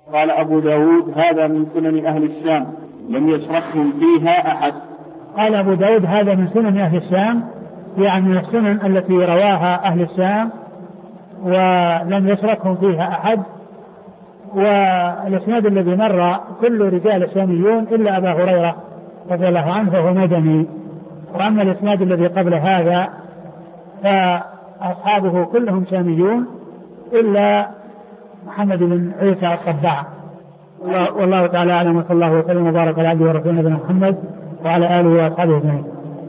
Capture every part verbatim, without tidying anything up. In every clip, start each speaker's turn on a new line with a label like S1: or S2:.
S1: قال أبو داود هذا من سنن أهل الشام لم يشركهم فيها أحد.
S2: قال أبو داود هذا من سنن أهل الشام، يعني من السنن التي رواها أهل الشام ولم يشركهم فيها أحد. والإسناد الذي مر كل رجال شاميون إلا أبا هريرة رضي الله عنه فهو مدني. وأما الإسناد الذي قبل هذا فأصحابه كلهم شاميون إلا محمد بن عيسى الطباع. والله تعالى أعلم، وصلى الله وسلم وبارك على عبده ورسوله نبينا محمد وعلى آله وأصحابه أجمعين.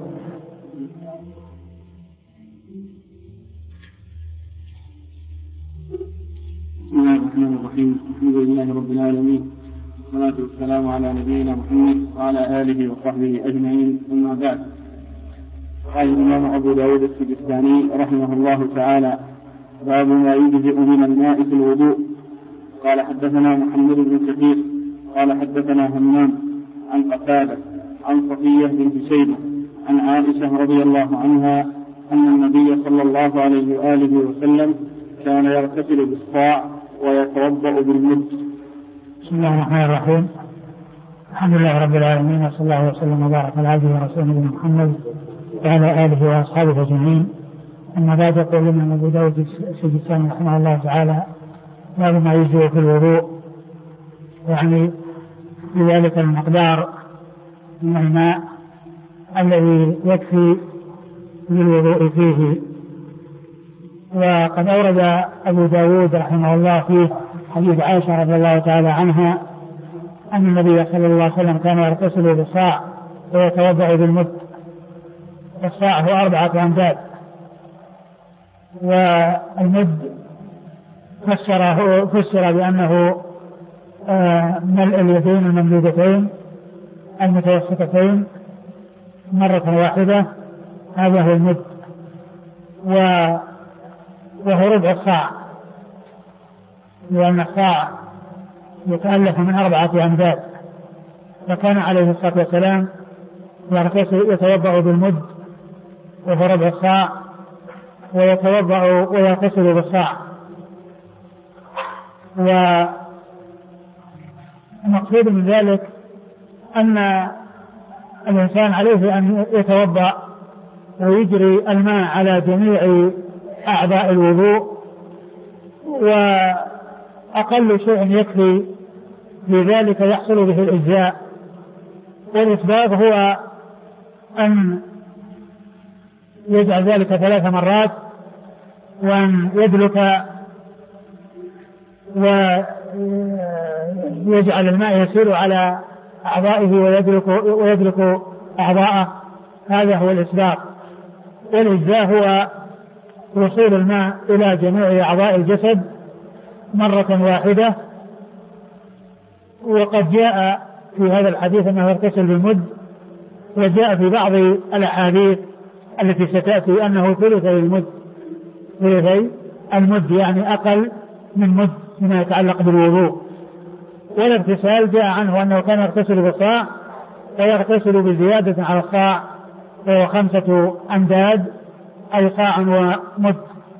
S1: بسم الله الرحمن الرحيم. الحمد لله رب العالمين، والصلاة والسلام على نبينا محمد وعلى آله وصحبه أجمعين، أما بعد. قال الإمام أبو داود السجستاني رحمه الله تعالى: باب ما يجزئ من الماء في الوضوء. قال حدثنا محمد بن كثير قال حدثنا همام عن قتادة عن صفية بنت شيبة عن عائشة رضي الله عنها أن النبي صلى الله عليه وآله وسلم كان يغتسل بالصاع ويتوضأ بالمد.
S2: بسم الله الرحمن الرحيم. الحمد لله رب العالمين، وصلى الله وسلم وبارك على عبده ورسوله نبينا محمد وعلى آله وأصحابه أجمعين. أما بعد، يقول لنا أبو داود السجستاني رحمه الله تعالى: باب ما يجزئ في الوضوء، يعني بذلك المقدار من الماء الذي يكفي للوضوء فيه. وقد أورد أبو داود رحمه الله فيه حديث عائشة رضي الله تعالى عنها أن النبي صلى الله عليه وسلم كان يغتسل بالصاع ويتوضأ بالمد. الصاع هو أربعة أمداد، والمد فسره فسر بأنه ملء اليدين الممدودتين المتوسطتين مرة واحدة، هذا هو المد، وهو ربع الصاع، لأن الصاع يتألف من أربعة أمداد. فكان عليه الصلاة والسلام يتوضأ بالمد وهو ربع الصاع، ويتوضأ ويغتسل بالصاع. والمقصود من ذلك أن الإنسان عليه أن يتوضأ ويجري الماء على جميع أعضاء الوضوء، وأقل شيء يكفي لذلك يحصل به الإجزاء. والإسباب هو أن يجعل ذلك ثلاث مرات، وأن يدلك ويجعل الماء يسير على أعضائه ويدلك, ويدلك أعضاءه، هذا هو الإسباب. والإجزاء هو وصول الماء إلى جميع أعضاء الجسد مرة واحدة. وقد جاء في هذا الحديث أنه يغتسل بالمد، وجاء في بعض الأحاديث التي ستأتي أنه ثلثي المد، ثلثي المد يعني أقل من مد فيما يتعلق بالوضوء. والاغتسال جاء عنه أنه كان يغتسل بالصاع ويغتسل بزيادة على الصاع، وهو خمسة أمداد أي صاع ومد.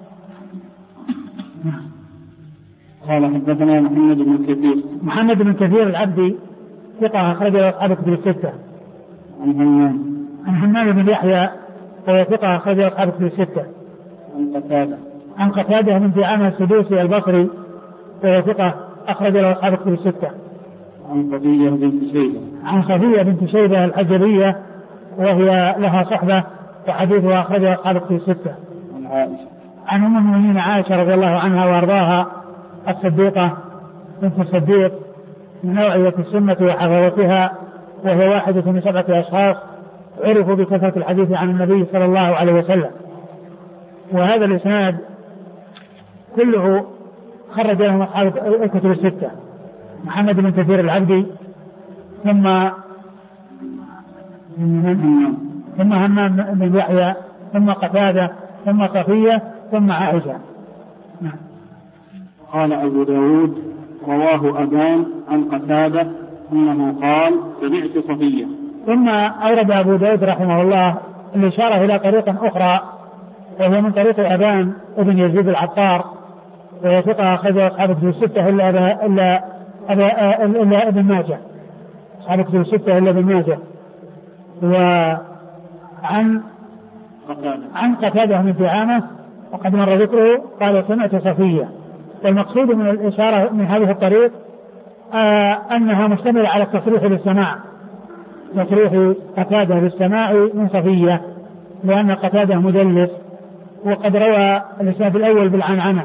S1: قال حدثنا محمد بن كثير
S2: محمد بن كثير العبدي ثقة أخرج له أصحاب الكتب الستة.
S1: عن همام
S2: عن همام بن يحيى وهو ثقة أخرج له أصحاب الكتب الستة.
S1: عن قتادة
S2: عن قتادة بن دعامة السدوسي البصري وهو ثقة أخرج له أصحاب الكتب الستة.
S1: عن صفية بنت شيبة
S2: عن صفية بنت شيبة الحجرية وهي لها صحبة وحديثها أخرجه أصحاب الكتب الستة.
S1: عن عائشة
S2: عن أم المؤمنين عائشة رضي الله عنها وأرضاها الصديقة بنت الصديق من نوعية السنة وحفظتها، وهي واحدة من سبعة أشخاص عرفوا بكثرة الحديث عن النبي صلى الله عليه وسلم. وهذا الإسناد كله خرج لهم أصحاب الكتب الستة: محمد بن كثير العبدي، ثم ثم همام بن يحيى، ثم قتادة، ثم صفية، ثم عائشة.
S1: قال أبو داود: رواه أبان عن قتادة أنه قال: سمعت صفية.
S2: ثم أورد أبو داود رحمه الله الإشارة إلى طريق أخرى، وهي من طريق أبان ابن يزيد العطار، وهي ثقة أخرج أصحاب الكتب الستة إلا إلا ابن ماجه، أصحاب كتب الستة إلا ابن ماجه. وعن عن قتادة من دعامة وقد مر ذكره قال سمعت صفية. والمقصود من الإشارة من هذه الطريق آه أنها مشتملة على التصريح بالسماع، تصريح قتادة بالسماع من صفية، لأن قتادة مدلس، وقد روى الإسناد الأول بالعنعنة،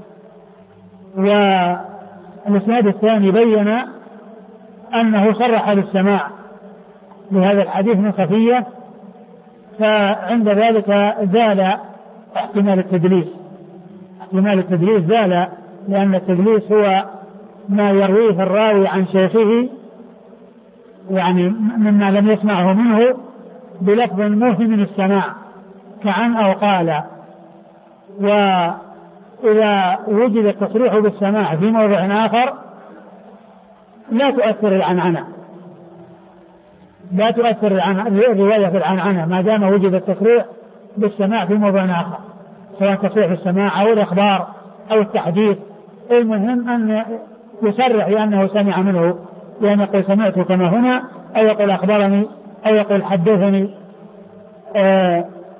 S2: والإسناد الثاني بين أنه صرح بالسماع لهذا الحديث من صفية، فعند ذلك زال احتمال التدليس، احتمال التدليس زال، لأن التدليس هو ما يرويه الراوي عن شيخه يعني مما لم يسمعه منه بلفظ موهم من السماع كعن أو قال. وإذا وجد التصريح بالسماع في موضع آخر لا تؤثر العنعنة، لا تؤثر الرواية في العنعنة ما دام وجد التصريح بالسماع في موضع آخر، سواء تصريح السماع أو الإخبار أو التحديث. المهم أن يصرح لأنه سمع منه، لأن يقول سمعت كما هنا، أو يقول أخبرني، أو يقول حدثني. آه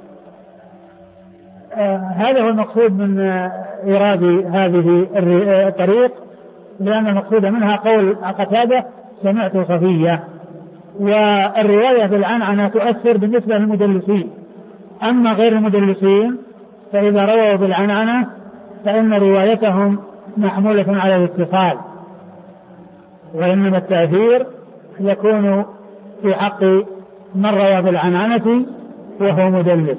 S2: آه هذا هو المقصود من إيراد هذه الطريق، لأن المقصود منها قول قتادة سمعت صفية. والرواية بالعنعنة تؤثر بالنسبة للمدلسين، أما غير المدلسين فإذا رووا بالعنعنة فإن روايتهم محمولة على الاتصال، وإنما التأثير يكون في حق من روى بالعنعنة وهو مدلس.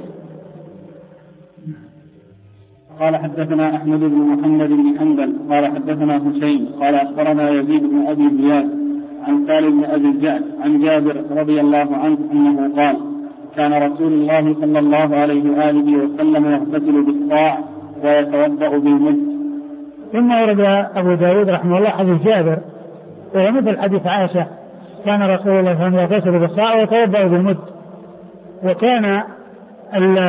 S1: قال حدثنا أحمد بن محمد بن حنبل قال حدثنا حسين قال أخبرنا يزيد بن أبي زياد عن سالم بن أبي الجعد عن جابر رضي الله عنه أنه قال كان رسول الله صلى الله عليه وآله وسلم يغتسل بالصاع ويتوضأ بالمد.
S2: ثم ورد أبو داود رحمه الله حديث جابر وهو مثل حديث عائشة، كان رسول الله صلى الله عليه وسلم يغتسل بالصاع ويتوضأ بالمد. وكان ال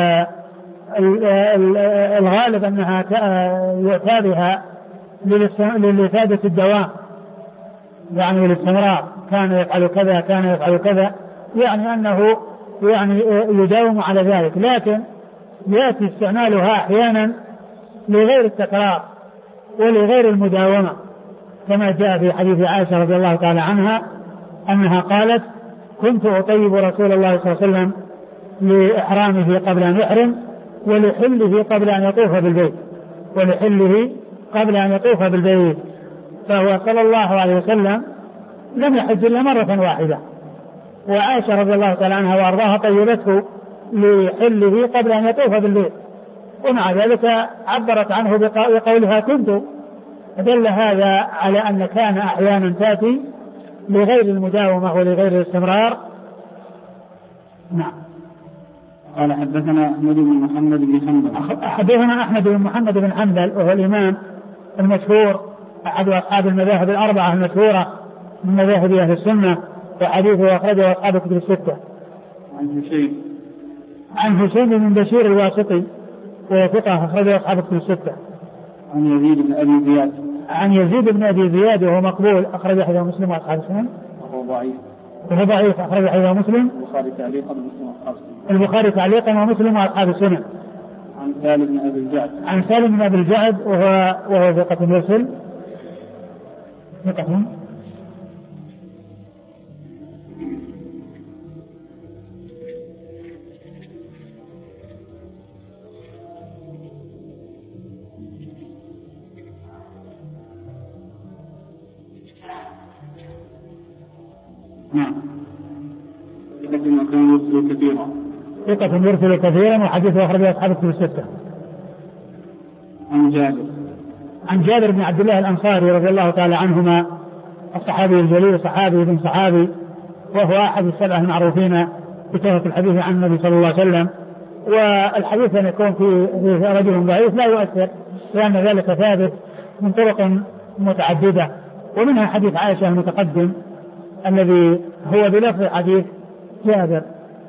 S2: الغالب أنها يؤتى بها للإفادة الدوام، يعني الاستمرار، كان يفعل كذا كان يفعل كذا، يعني أنه يعني يداوم على ذلك، لكن يأتي استعمالها أحيانا لغير التكرار ولغير المداومة، كما جاء في حديث عائشة رضي الله تعالى عنها أنها قالت كنت أطيب رسول الله صلى الله عليه وسلم لإحرامه قبل أن يحرم ولحله قبل أن يطوف بالبيت، ولحله قبل أن يطوف بالبيت. فهو صلى الله عليه وسلم لم يحج إلا مرة واحدة، وعائشة رضي الله تعالى عنها وأرضاها طيبته لحله قبل أن يطوف بالبيت، ومع ذلك عبرت عنه بقولها كنت، دل هذا على أن كان أحيانا تأتي لغير المداومة ولغير الاستمرار. نعم.
S1: قال حدثنا أحمد بن محمد بن حنبل
S2: حدثنا أحمد بن محمد بن حنبل وهو الإمام المشهور أحد أصحاب المذاهب الأربعة المشهورة من مذاهب أهل السنة، وحديثه أخرجه أصحاب الكتب الستة.
S1: عن هشيم
S2: عن هشيم بن بشير الواسطي وهو ثقة أخرجه أصحاب الكتب الستة.
S1: عن يزيد بن أبي زياد
S2: عن يزيد بن أبي زياد وهو مقبول أخرج حديث مسلم وأصحاب السنن.
S1: وهو ضعيف
S2: وهو ضعيف أخرج حديث مسلم
S1: البخاري تعليقا ومسلم وأصحاب السنن.
S2: البخاري تعليقا ومسلم وأصحاب السنن.
S1: عن سالم بن أبي الجعد
S2: عن سالم بن أبي الجعد وهو وهو ثقة مرسل ثقة.
S1: نعم. ثقة كان يرسل كثيرا
S2: ثقة يرسل كثيرا وحديثه أخرجه أصحاب الكتب الستة.
S1: عن جابر
S2: عن جابر بن عبد الله الأنصاري رضي الله تعالى عنهما الصحابي الجليل صحابي بن صحابي، وهو أحد السبعة المعروفين بكثرة الحديث عن النبي صلى الله عليه وسلم. والحديث أن يكون في رجل ضعيف لا يؤثر، لأن ذلك ثابت من طرق متعددة، ومنها حديث عائشة المتقدم الذي هو بلفظ حديث جابر.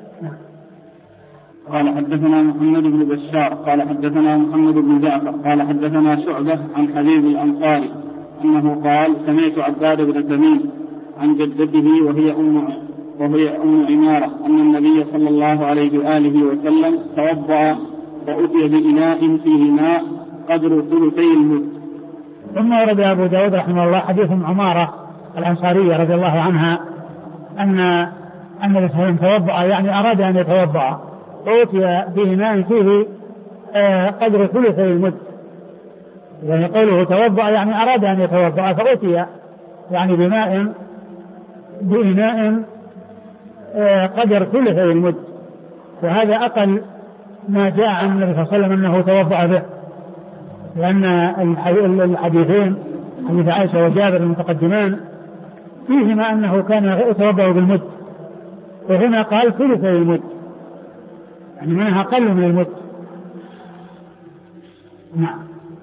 S1: قال حدثنا محمد بن بشار قال حدثنا محمد بن جعفر قال حدثنا شعبة عن حبيب الأنصاري أنه قال سمعت عباد بن تميم عن جدته وهي أم وهي أم عمارة أن النبي صلى الله عليه وآله وسلم توضأ وأتي بإناء فيه ماء قدر ثلثي المد.
S2: ثم ورد أبو داود رحمه الله حديث عمارة الأنصارية رضي الله عنها أن أن النبي صلى الله عليه وسلم توضأ يعني أراد أن يتوضأ وأتي بإناء فيه قدر ثلثي المد، يعني قوله توضأ يعني أراد أن يتوضأ فأتي يعني بماء بإناء قدر ثلثي المد، وهذا أقل ما جاء عن النبي صلى الله عليه وسلم أنه توضأ به، لأن الحديثين حديث عائشة وجابر المتقدمان فيهما أنه كان يتوضأ بالمد، وهنا قال ثلثي المد يعني منها أقل من المد. نعم.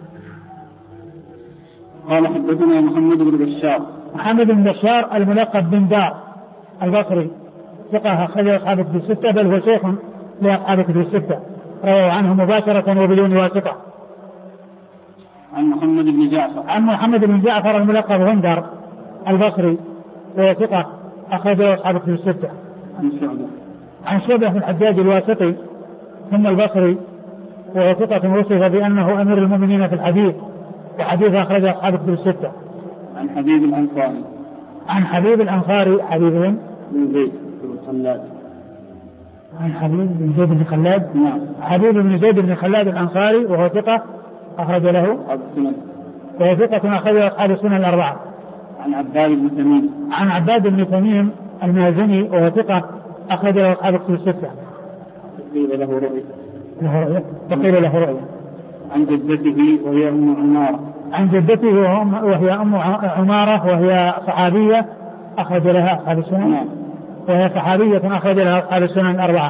S1: قال حدثنا محمد بن بشار
S2: محمد بن بشار الملقب بن دار البصري ثقة أخرج أصحاب الكتب الستة، بل هو شيخ لأصحاب الكتب الستة رووا عنه مباشرة وبدون واسطة.
S1: عن محمد بن جعفر
S2: عن محمد بن جعفر الملقب غندر البصري وهو ثقة أخرج أصحاب الكتب الستة.
S1: عن شعبة
S2: عن شعبة بن الحجاج الواسطي ثم البصري وهو ثقة وصف بأنه أمير المؤمنين في الحديث، وحديث أخرج أصحاب الكتب الستة.
S1: عن حبيب الأنصاري
S2: عن حبيب الأنصاري حبيب
S1: بن زيد بن خلاد
S2: عن حبيب بن زيد بن خلاد
S1: نعم
S2: حبيب بن زيد بن خلاد الأنصاري وهو ثقة أخرج له وهو ثقة أخرج أصحاب السنن الأربعة.
S1: عن عباد بن تميم
S2: عن عباد بن تميم المازني وهو ثقة أخرج له أصحاب الكتب الستة.
S1: قيل له رؤيا
S2: له رؤيا وقيل له رؤيا.
S1: عن جدته وهي أم عمارة
S2: عن جدته وهي أم عمارة وهي صحابية أخرج لها أصحاب السنن
S1: نعم.
S2: وهي صحابية أخرج لها أصحاب السنن الأربعة.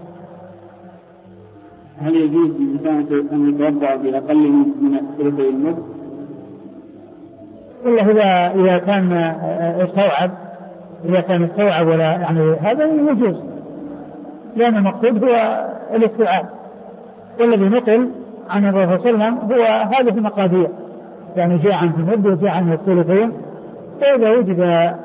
S1: هل يجوز للإنسان أن يتوضأ بأقل من ثلثي المد؟
S2: إلا إذا إذا كان استوعب إذا كان استوعب ولا يعني هذا يجوز، لأن المقصود هو الاستيعاب، والذي نقل عن الرسول صلى الله عليه وسلم هو هذه المقادير، يعني جاء عن المد وجاء عن الثلثين، فإذا وجد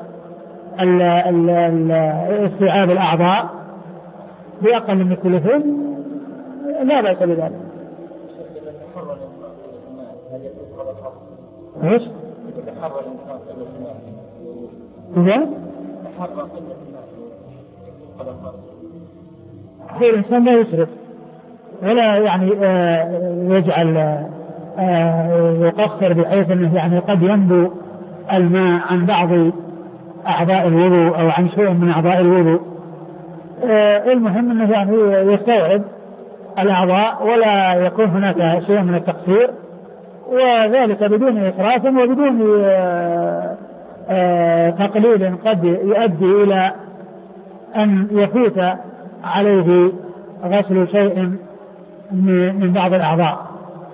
S2: استيعاب الأعضاء بأقل من الثلثين لا بأس بذلك. ايش؟ إذا الإنسان لا يسرف ولا يعني يجعل يقصر بحيث أنه يعني قد ينبو الماء عن بعض أعضاء الوضوء أو عن شيء من أعضاء الوضوء. المهم أنه يعني يستوعب الأعضاء ولا يكون هناك شيء من التقصير، وذلك بدون إسراف وبدون تقليل قد يؤدي إلى أن يفوت عليه غسل شيء من بعض الأعضاء.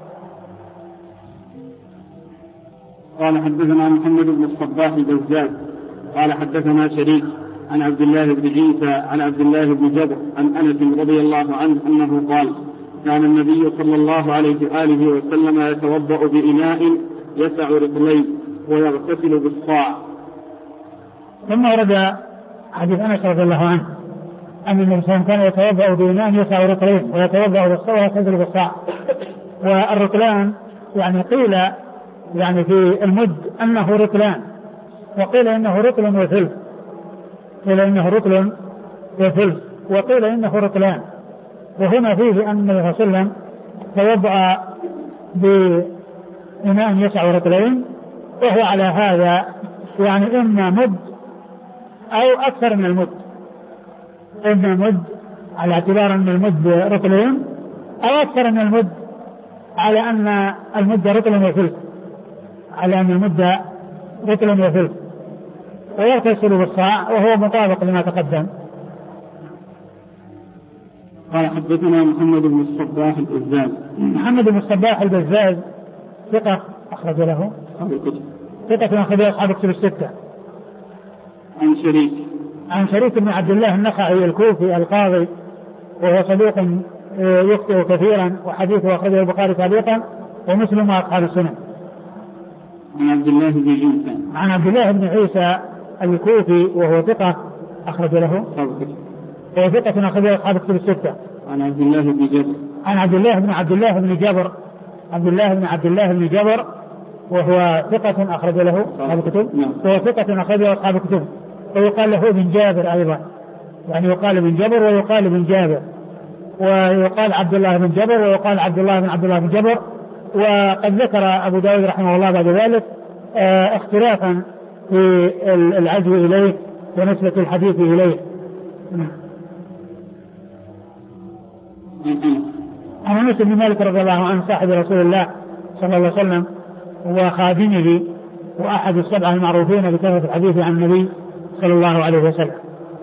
S1: قال حدثنا محمد بن الصباح البزاز قال حدثنا شريك عن عبد الله بن عيسى عن عبد الله بن جبر عن أنس رضي الله عنه أنه قال كان النبي صلى الله عليه وآله وسلم يتوضأ بإناء يسع رجليه ويغتسل بالصاع.
S2: ثم ورد حديث أنس رضي الله عنه أن النبي صلى الله عليه وسلم كان يتوضأ بإناء يسع رجليه ويتوضأ بالصاع ويغتسل بالصاع. والرجلان يعني قيل يعني في المد أنه رجلان، وقيل إنه رجل وثلث، قيل إنه رجل وثلث وقيل إنه رجلان. وهنا فيه أن النبي صلى الله عليه وسلم توضأ بإناء يسع رجلين، وهو على هذا يعني إما مد أو أكثر من المد، إما مد على اعتبار أن المد رجلين أو أكثر من المد على أن المد رجل وثلث، على أن المد رجل وثلث، ويغتسل بالصاع وهو مطابق لما تقدم.
S1: قال حدثنا محمد بن الصباح البزاز
S2: محمد بن الصباح البزاز ثقة أخرج له ثقة أخرج له أصحاب الكتب الستة.
S1: عن شريك
S2: عن شريك بن عبد الله النخعي الكوفي القاضي وهو صدوق يخطئ كثيرا، وحديثه أخرجه البخاري تعليقا ومسلم وأصحاب السنن.
S1: عن عبد الله بن عيسى
S2: عن عبد الله بن عيسى الكوفي وهو ثقة أخرج له وهو ثقة أخرج له أصحاب الكتب الستة.
S1: عن عبد الله بن جبر
S2: عن عبد الله بن عبد الله بن جبر عبد الله بن عبد الله بن جبر وهو ثقة أخرج له أصحاب الكتب وهو ثقة أخرج له أصحاب الكتب ويقال له ابن جابر أيضا يعني يقال ابن جبر ويقال ابن جابر ويقال عبد الله بن جبر ويقال عبد الله بن عبد الله بن جبر. وقد ذكر أبو داود رحمه الله بعد ذلك اه اختلافا في العزو إليه ونسبة الحديث إليه. عن أنس بن مالك رضي الله عنه صاحب رسول الله صلى الله عليه وسلم وخادمه وأحد السبعة المعروفين بكثرة الحديث عن النبي صلى الله عليه وسلم.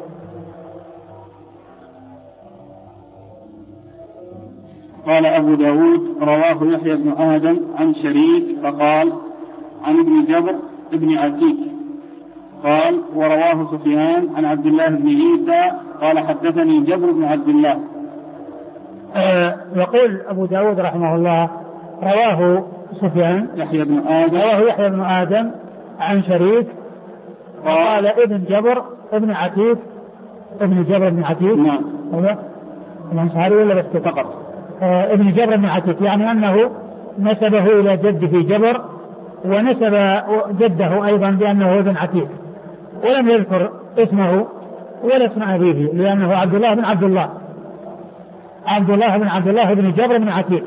S1: قال أبو داود رواه يحيى بن آدم عن شريك فقال عن ابن جبر ابن عتيك قال ورواه سفيان عن عبد الله بن عيسى قال حدثني جبر بن عبد الله.
S2: أه يقول أبو داود رحمه الله رواه سفيان
S1: يحيى بن آدم
S2: رواه يحيى بن آدم عن شريك قال ابن جبر ابن عتيك ابن جبر بن عتيك
S1: نعم
S2: هذا الأنصاري ولا بس فقط آه ابن جبر بن عتيك يعني أنه نسبه إلى جده جبر ونسب جده أيضا بأنه ابن عتيك ولم يذكر اسمه ولا اسم أبيه لأنه عبد الله بن عبد الله عبد الله بن عبد الله بن جبر بن عتيك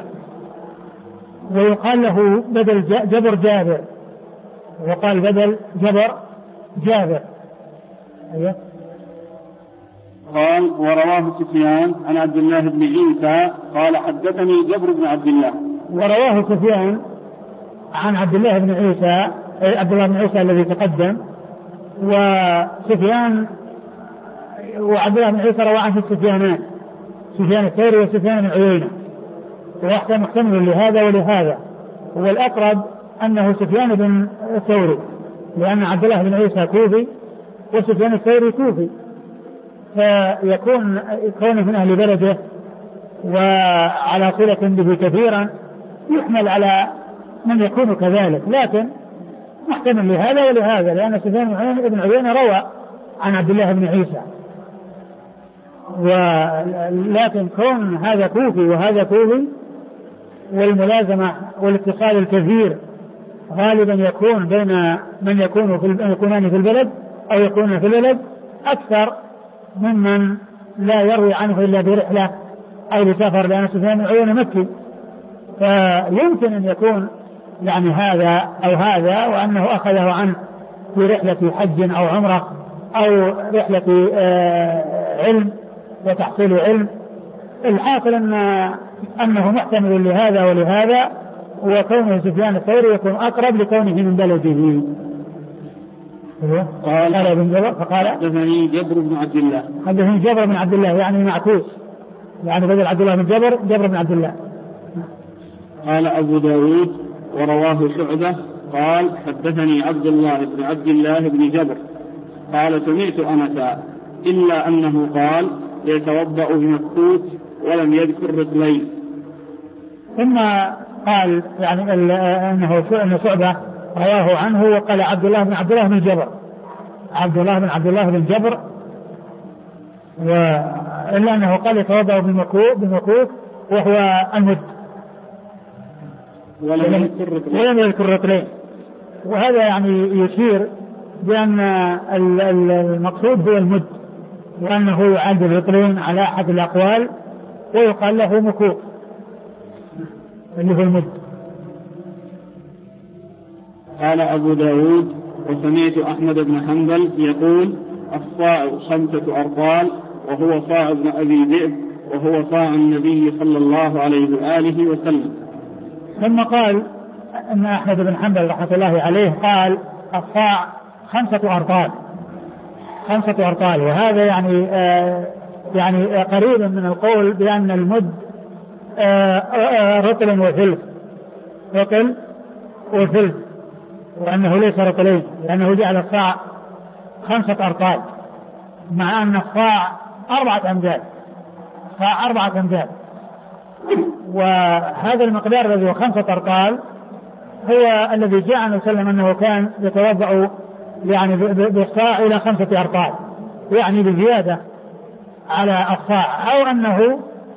S2: ويقال له بدل جبر جابر وقال بدل جبر جابر. أيوه.
S1: قال ورواه سفيان عن عبد الله بن عيسى قال حدثني جبر بن عبد الله.
S2: ورواه سفيان عن عبد الله بن عيسى عبد الله بن عيسى الذي تقدم وسفيان وعبد الله بن عيسى روى عنه سفيانان سفيان الثوري وسفيان بن عيينة وواحد محتمل لهذا ولهذا والأقرب أنه سفيان بن الثوري لأن عبد الله بن عيسى كوفي وسفيان الثوري كوفي فيكون كونه من أهل بلده وعلى صلة به كثيرا يحمل على من يكون كذلك لكن محتمل لهذا ولهذا لأن سفيان بن عيينة روى عن عبد الله بن عيسى ولكن كون هذا كوفي وهذا كوفي والملازمة والاتصال الكثير غالبا يكون بين من يكون في يكونان في البلد أو يكونون في البلد أكثر ممن لا يروي عنه إلا برحلة أو بسفر لأن سفيان بن عيينة مكي فيمكن أن يكون يعني هذا أو هذا وأنه أخذه عنه في رحلة حج أو عمرة أو رحلة علم وتحصيل علم. الحاصل أن أنه محتمل لهذا ولهذا وكونه سفيان الثوري يكون أقرب لكونه من بلده. قال ابن جبر فقال
S1: حدثني جبر بن عبد الله
S2: حدثني جبر بن عبد الله يعني معكوس يعني بدل عبد الله بن جبر جبر بن عبد الله.
S1: قال أبو داود ورواه شعبة قال حدثني عبد الله بن عبد الله بن جبر قال سمعت أنسا إلا أنه قال يتوضأ بمكوت ولم يذكر رجلين.
S2: ثم قال يعني أنه شعبة رواه عنه وقال عبد الله بن عبد الله بن جبر عبد الله بن عبد الله بن جبر إلا أنه قال يتوضأ بمكوت وهو المد ولم يذكر رجلين. وهذا يعني يشير بأن المقصود هو المد وأنه يعد الرجلين على أحد الأقوال ويقال له مكوت اللي هو المد.
S1: قال أبو داود وسمعت أحمد بن حنبل يقول الصاع خمسة أرطال وهو صاع ابن أبي ذئب وهو صاع النبي صلى الله عليه وآله وسلم.
S2: ثم قال أن أحمد بن حنبل رحمة الله عليه قال الصاع خمسة أرطال خمسة أرطال وهذا يعني آه يعني قريب من القول بأن المد آه آه رطل وثلث رطل وثلث وأنه ليس رطلين لأنه جعل الصاع خمسة أرطال مع أن الصاع أربعة أمداد صاع أربعة أمداد وهذا المقدار الذي هو خمسة أرطال هو الذي جاء عنه وسلم أنه كان يتوضأ يعني بالصاع إلى خمسة أرطال، يعني بزيادة على الصاع، أو أنه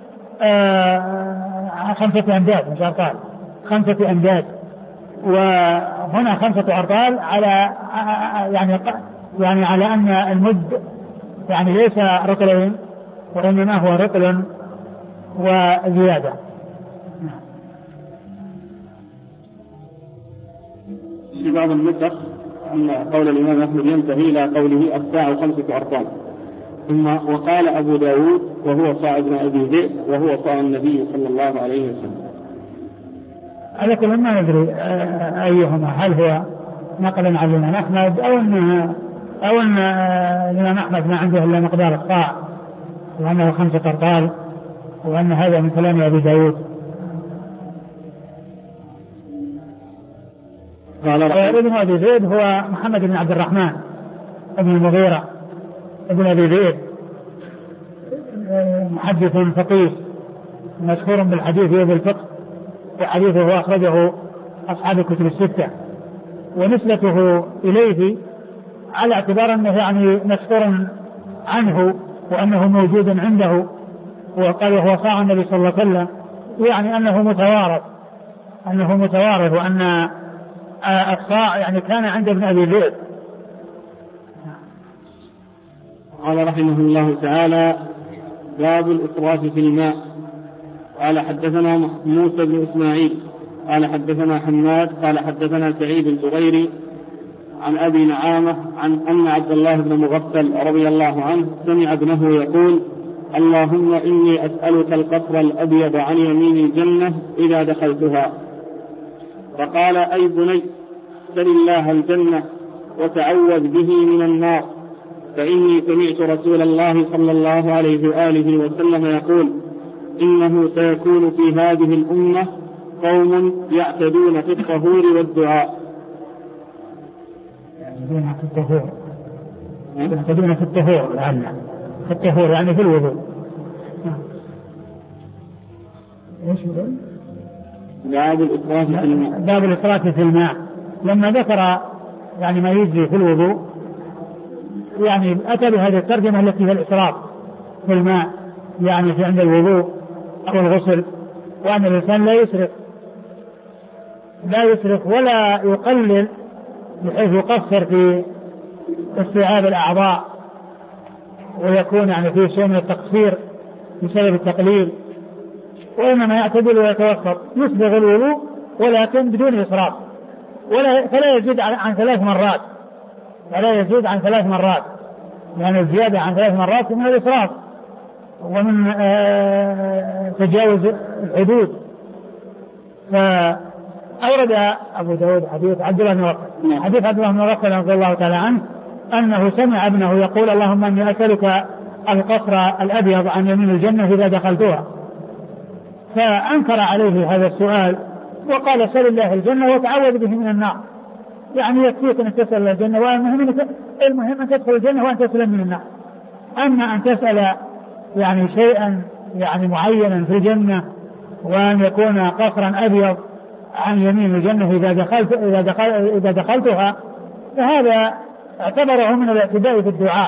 S2: آه خمسة أمداد مش أرطال، خمسة أمداد. وهنا خمسة أرطال على يعني يعني على أن المد يعني ليس رطلين وإنما هو رطل وزيادة.
S1: في بعض النسخ أن قول الإمام أحمد ينتهي إلى قوله الساعة خمسة أرطال. ثم وقال أبو داود وهو صاع ابن أبي ذئب وهو صاع النبي صلى الله عليه وسلم.
S2: على كل ما ندري أيهما، هل هو نقلا عن الإمام أحمد أو أن أو أن الإمام أحمد ما عنده إلا مقدار الصاع وأنه خمسة أرطال، وأن هذا من كلام أبي داود. ابن أبي ذئب هو محمد بن عبد الرحمن ابن المغيرة ابن أبي ذئب، محدث فقيه مشهور بالحديث وبالفقه، وحديثه أخرجه أصحاب الكتب الستة، ونسبته إليه على اعتبار أنه يعني مشهور عنه وأنه موجود عنده، وقال وهو صاع النبي صلى الله عليه وسلم، يعني أنه متوارث أنه متوارث وأن الصاع يعني كان عند ابن أبي ذئب.
S1: قال رحمه الله تعالى: باب الإسراف في الماء. قال حدثنا موسى بن إسماعيل قال حدثنا حماد قال حدثنا سعيد الزبيري عن أبي نعامة عن أن عبد الله بن مغفل رضي الله عنه سمع ابنه يقول: اللهم إني أسألك القصر الأبيض عن يمين الجنة إذا دخلتها. فقال: أي بني، سل الله الجنة وتعوذ به من النار، فإني سمعت رسول الله صلى الله عليه وآله وسلم يقول: إنه سيكون في هذه الأمة قوم يعتدون في الطهور والدعاء.
S2: يعتدون في الطهور يعتدون في الطهور يعني في الطهور يعني في الوضوء. ايش يقول؟
S1: باب الإسراف في الماء.
S2: باب الإسراف في الماء. لما ذكر يعني ما يجري في الوضوء يعني أتى بهذه الترجمة التي هي الإسراف في الماء، يعني في عند الوضوء أو الغسل، وأن الإنسان لا يسرف لا يسرف ولا يقلل بحيث يقصر في استيعاب الأعضاء ويكون يعني فيه شيء من التقصير بسبب التقليل، وإنما يعتدل ويتوسط، يسبغ الوضوء ولكن بدون إسراف، ولا فلا يزيد عن ثلاث مرات فلا يزيد عن ثلاث مرات يعني الزيادة عن ثلاث مرات من الإسراف ومن آه تجاوز الحدود. فأورد أبو داود حديث عبد الله بن مغفل حديث عبد الله بن مغفل رضي الله تعالى عنه أنه سمع ابنه يقول: اللهم إني أسألك القصر الأبيض عن يمين الجنة إذا دخلتها. فأنكر عليه هذا السؤال وقال: سل الله الجنة وتعوذ به من النار، يعني يكفيك أن تسأل الجنة، والمهم المهم أن تدخل الجنة وأن تسلم من النار. أما أن تسأل يعني شيئا يعني معينا في الجنة وأن يكون قصرا أبيض عن يمين الجنة إذا دخلت إذا دخل إذا دخلتها، فهذا اعتبره من الاعتداء في الدعاء.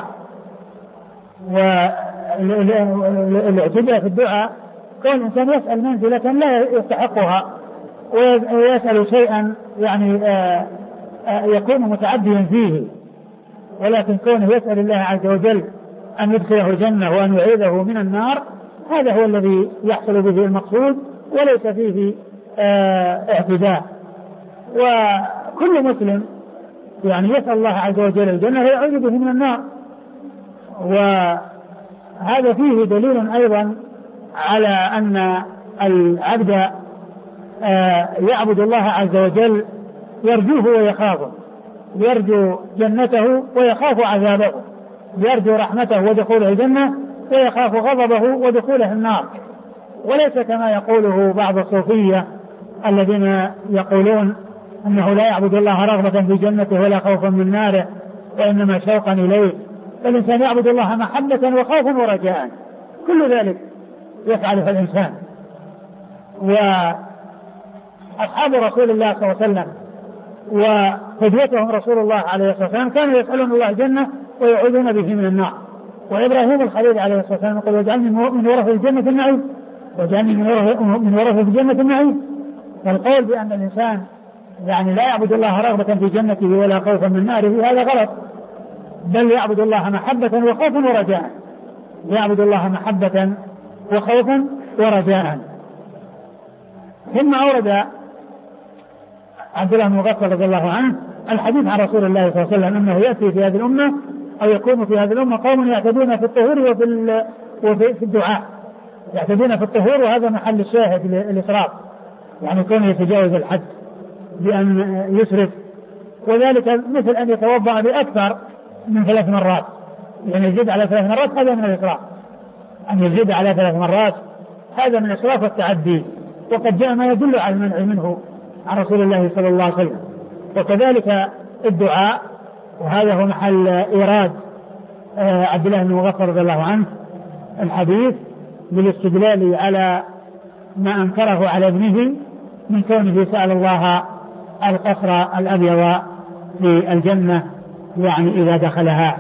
S2: والاعتداء في الدعاء كون الإنسان يسأل منزلة لا يستحقها ويسأل شيئا يعني آآ آآ يكون متعديا فيه، ولكن كونه يسأل الله عز وجل أن يدخله الجنة وأن يعيذه من النار، هذا هو الذي يحصل به المقصود وليس فيه اعتداء. وكل مسلم يعني يسأل الله عز وجل الجنة ويعيذ به من النار، وهذا فيه دليل أيضا على أن العبد يعبد الله عز وجل يرجوه ويخافه، يرجو جنته ويخاف عذابه، يرجو رحمته ودخوله الجنة ويخاف غضبه ودخوله النار، وليس كما يقوله بعض الصوفية الذين يقولون أنه لا يعبد الله رغبة في جنته ولا خوفا من ناره وإنما شوقا إليه. فالإنسان يعبد الله محبة وخوفا ورجاء، كل ذلك يفعله الإنسان. أصحاب رسول الله صلى الله عليه وسلم وقدوتهم رسول الله عليه الصلاة والسلام كانوا يسألون الله الجنة ويعوذون به من النار. وإبراهيم الخليل عليه الصلاة والسلام يقول واجعلني من ورثة الجنة النعيم، واجعلني من ورثة الجنة النعيم. فالقول بأن الإنسان يعني لا يعبد الله رغبة في جنته ولا خوفا من ناره هذا غلط، بل يعبد الله محبة وخوفا ورجاء، يعبد الله محبة وخوفا ورجاء. ثم أورد عبد الله بن مغفل رضي الله عنه الحديث عن رسول الله صلى الله عليه وسلم أنه يأتي في هذه الأمة أو يكون في هذه الأمة قوم يعتدون في الطهور وفي وفي الدعاء، يعتدون في الطهور، وهذا محل الشاهد الإسراف، يعني يكون يتجاوز الحد بأن يسرف، وذلك مثل أن يتوضأ بأكثر من ثلاث مرات، يعني يزيد على ثلاث مرات، هذا من الإسراف. أن يزيد على ثلاث مرات هذا من الإسراف والتعدي، وقد جاء ما يدل على المنع منه عن رسول الله صلى الله عليه وسلم. وكذلك الدعاء، وهذا هو محل إيراد عبد الله بن مغفر رضي الله عنه الحديث بالاستدلال على ما أنكره على ابنه من كونه سأل الله القصر الأبيض في الجنة، يعني إذا دخلها.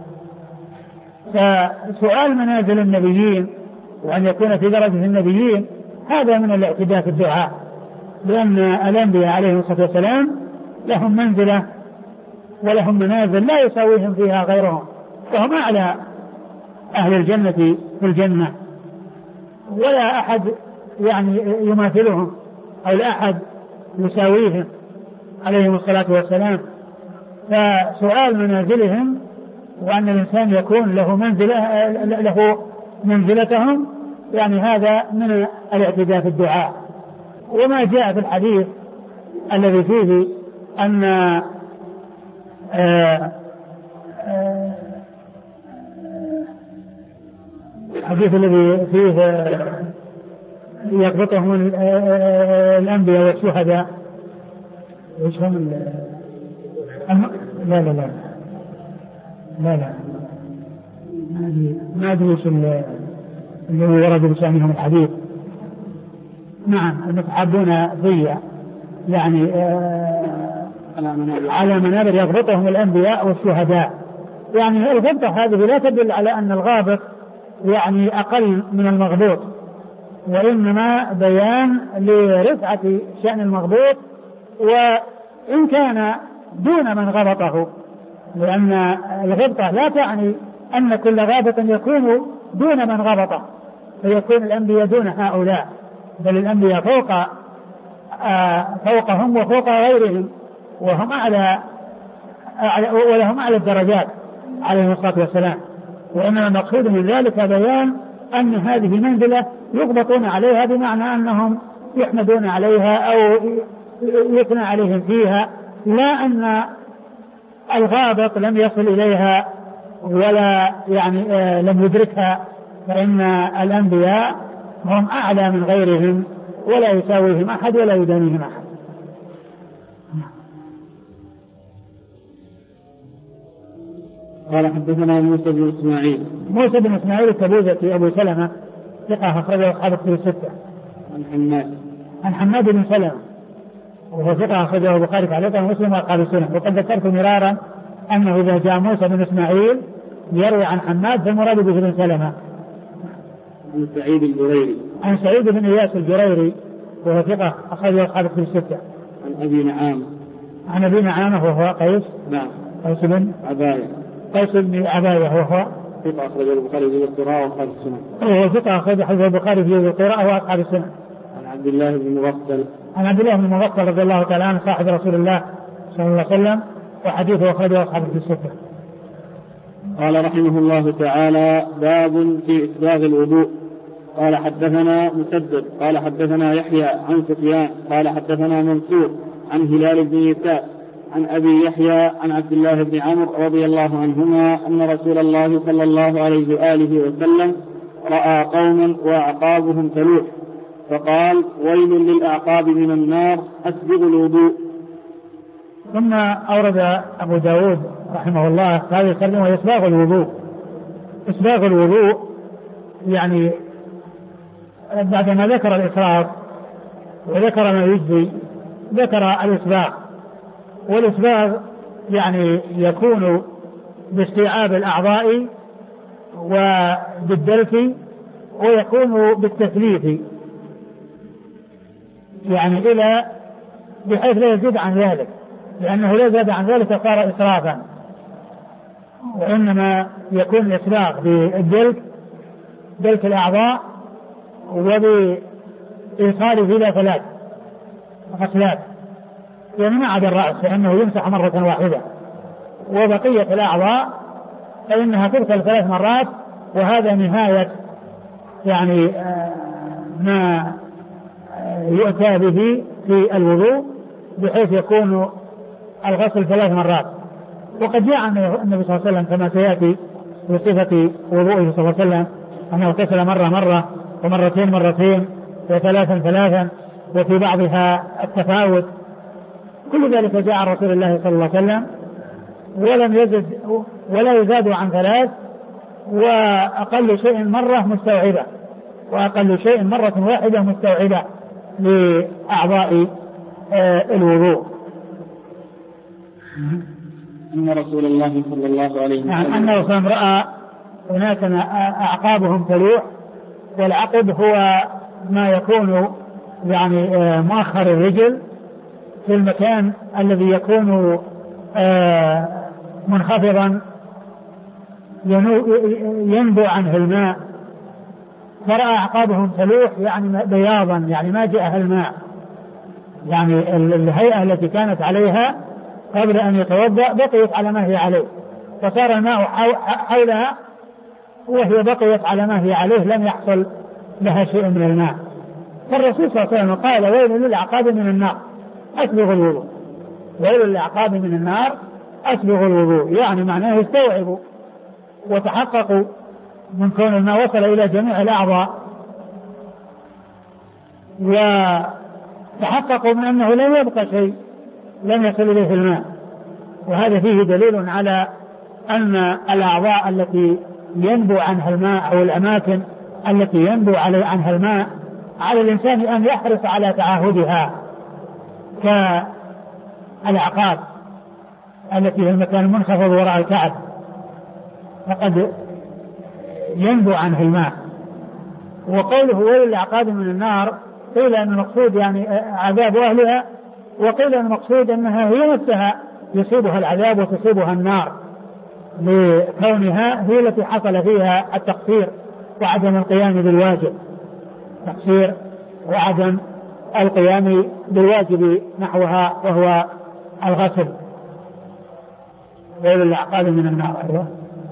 S2: فسؤال منازل النبيين وأن يكون في درجة النبيين هذا من الاعتداء في الدعاء، لأن الأنبياء عليهم الصلاة والسلام لهم منزلة ولهم منازل لا يساويهم فيها غيرهم، وهم أعلى أهل الجنة في الجنة، ولا أحد يعني يماثلهم أو لا أحد يساويهم عليهم الصلاة والسلام. فسؤال منازلهم وأن الإنسان يكون له منزلة له منزلتهم، يعني هذا من الاعتداء في الدعاء. وما جاء في الحديث الذي فيه أن آآ آآ الحديث الذي فيه يقبطهم الأنبياء والشهداء، ايش هم؟ لا لا لا لا لا ما أدري ايش اللي ورد بشأنهم الحديث. نعم المتحابون ضيّة، يعني على منابر يغبطهم الأنبياء والشهداء. يعني الغبطة هذه لا تدل على أن الغابط يعني أقل من المغبوط، وإنما بيان لرفعة شأن المغبوط وإن كان دون من غبطه، لأن الغبطة لا تعني أن كل غابط يكون دون من غبطه، فيكون الأنبياء دون هؤلاء، بل الأنبياء فوق آه فوقهم وفوق غيرهم، وهم أعلى ولهم أعلى الدرجات عليهم الصلاة والسلام. وإنما المقصود من ذلك بيان أن هذه منزلة يغبطون عليها، بمعنى أنهم يحمدون عليها أو يثنى عليهم فيها، لا أن الغابط لم يصل إليها ولا يعني آه لم يدركها، فإن الأنبياء هم أعلى من غيرهم ولا يساويهم أحد ولا يدانيهم أحد.
S1: قال حدثنا موسى بن إسماعيل
S2: موسى بن إسماعيل التبوذكي أبو سلمة ثقة أخرجه أصحاب الكتب الستة.
S1: عن حماد
S2: عن حماد بن سلمة وهو ثقة أخرجه البخاري تعليقا ومسلم وأصحاب السنة. وقد ذكرت مرارا أنه إذا جاء موسى بن إسماعيل يروي عن حماد فالمراد به بن سلمة.
S1: عن سعيد الجريري
S2: عن سعيد بن إياس الجريري وهو ثقة أخرجه أصحاب الكتب الستة.
S1: عن أبي نعامة
S2: عن أبي نعامة وهو قيس
S1: نعم
S2: قيس بن
S1: عباية
S2: قيس بن عباية وهو
S1: ثقة أخرجه البخاري في القراءة وأصحاب السنة.
S2: وهو ثقة أخرجه البخاري في القراءة وأصحاب السنة.
S1: عن عبد الله بن مغفل
S2: عن عبد الله بن مغفل رضي الله تعالى عنه صاحب رسول الله صلى الله عليه وسلم وحديثه أخرجه أصحاب الستة.
S1: قال رحمه الله تعالى: باب في إسباغ الوضوء. قال حدثنا مسدد قال حدثنا يحيى عن سفيان قال حدثنا منصور عن هلال بن يساع عن أبي يحيى عن عبد الله بن عمرو رضي الله عنهما أن رسول الله صلى الله عليه وآله وسلم رأى قوما وأعقابهم تلوح فقال: ويل للأعقاب من النار أسبغ الوضوء.
S2: ثم أورد أبو داود رحمه الله هذه الترجمة وهي إسباغ الوضوء. إسباغ الوضوء يعني بعدما ذكر الإسراف وذكر ما يجزي، ذكر الإسباغ، والإسباغ يعني يكون باستيعاب الأعضاء وبالدلك، ويكون بالتثليث يعني إلى بحيث لا يزيد عن ذلك، لأنه لا زاد عن ذلك صار إسرافا، وإنما يكون الإسباغ بالدلك، دلك الأعضاء، وبإيصاله إلى ثلاث غسلات، يعني ما عدا الرأس فإنه يمسح مرة واحدة، وبقية الأعضاء فإنها تغسل ثلاث مرات، وهذا نهاية يعني ما يؤتى به في الوضوء، بحيث يكون الغسل ثلاث مرات. وقد جاء عن النبي صلى الله عليه وسلم كما سيأتي في صفة وضوءه صلى الله عليه وسلم أنه اغتسل مرة مرة، ومرتين مرتين، وثلاثا ثلاثا، وفي بعضها التفاوت. كل ذلك جاء عن رسول الله صلى الله عليه وسلم، ولم يزد ولا يزاد عن ثلاث، وأقل شيء مرة مستوعبة، وأقل شيء مرة واحدة مستوعبة لأعضاء الوضوء.
S1: أن رسول الله صلى الله عليه وسلم
S2: يعني أن رسول رأى هناك أعقابهم تلوح، والعقب هو ما يكون يعني مؤخر الرجل في المكان الذي يكون منخفضا ينبع عنه الماء، فرأى أعقابهم تلوح يعني بياضا، يعني ما جاءها الماء، يعني الهيئة التي كانت عليها قبل أن يتوضأ بقيت على ما هي عليه، فصار الماء حولها وهي بقيت على ما هي عليه، لم يحصل لها شيء من الماء. فالرسول صلى الله عليه وسلم قال: ويل للأعقاب من النار أسبغ الوضوء، ويل للأعقاب من النار أسبغ الوضوء، يعني معناه استوعبوا وتحققوا من كون الماء وصل إلى جميع الأعضاء، وتحققوا من أنه لم يبقى شيء لم يصل إليه الماء. وهذا فيه دليل على أن الأعضاء التي ينبع عنها الماء أو الأماكن التي ينبع عنها الماء على الإنسان أن يحرص على تعاهدها، كالأعقاب التي في المكان المنخفض وراء الكعب فقد ينبع عنه الماء. وقوله ويل للأعقاب من النار قيل أن المقصود يعني عذاب أهلها، وقيل أن المقصود أنها هي نفسها يصيبها العذاب وتصيبها النار، لكونها هي التي حصل فيها التقصير وعدم القيام بالواجب، تقصير وعدم القيام بالواجب نحوها وهو الغسل. ويل للأعقاب من النار. أيوه.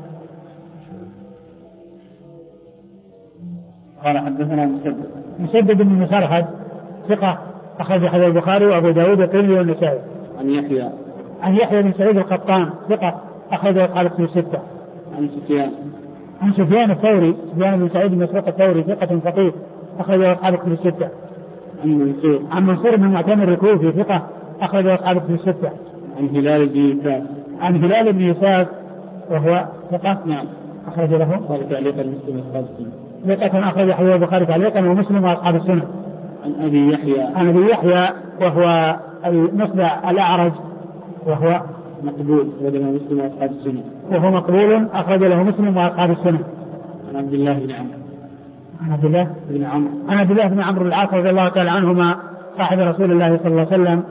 S1: قال حدثنا مسدد
S2: مسدد بن مسرهد ثقة أخرج حديث البخاري وأبو داود والترمذي والنسائي.
S1: عن يحيى
S2: عن يحيى بن سعيد القطان ثقة أخرج أصحاب الكتب الستة.
S1: عن سفيان
S2: عن سفيان الثوري سفيان بن سعيد بن مسروق الثوري ثقة فقيه أخرج أصحاب الكتب الستة.
S1: عن منصور
S2: عن منصور بن معتمر الكوفي ثقة أخرج أصحاب الكتب الستة.
S1: عن هلال بن يساف
S2: عن هلال بن يساف وهو ثقة
S1: نعم
S2: أخرج له
S1: قال تعليقا مسلم أصحاب السنة.
S2: ثقة أخرج حديث البخاري تعليقا ومسلم وأصحاب السنة.
S1: عن أبي يحيى
S2: عن أبي يحيى وهو المصدع الأعرج وهو
S1: مقبول أخرج له مسلم وأصحاب السنة.
S2: وهو مقبول أخرج له مسلم وأصحاب السنة.
S1: عن عبد الله بن عمرو
S2: عن عبد الله
S1: بن عمرو
S2: عن عبد الله بن عمرو العاص رضي الله تعالى عنهما صاحب رسول الله صلى الله عليه وسلم،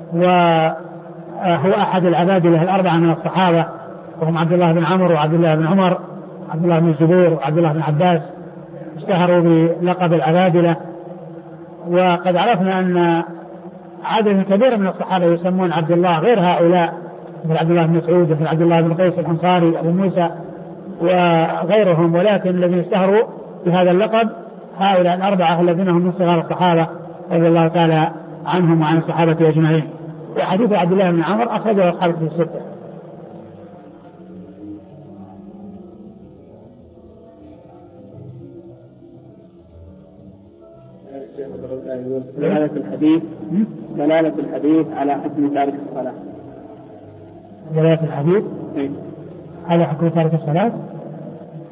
S2: وهو أحد العبادلة الأربعة من الصحابة، وهم عبد الله بن عمرو وعبد الله بن عمر عبد الله بن الزبير وعبد الله بن عباس، اشتهروا بلقب العبادلة. وقد عرفنا أن عدد كبير من الصحابة يسمون عبد الله غير هؤلاء، مثل عبد الله بن مسعود ومثل عبد الله بن قيس الأنصاري أبو موسى وغيرهم، ولكن الذين اشتهروا بهذا اللقب هؤلاء الأربعة الذين هم من صغار الصحابة رضي الله تعالى عنهم وعن الصحابة أجمعين. وحديث عبد الله بن عمر أخرجه أصحاب الكتب الستة.
S1: دلالة الحديث دلالة الحديث على حكم تارك الصلاة.
S2: دلالة الحديث على حكم تارك الصلاة.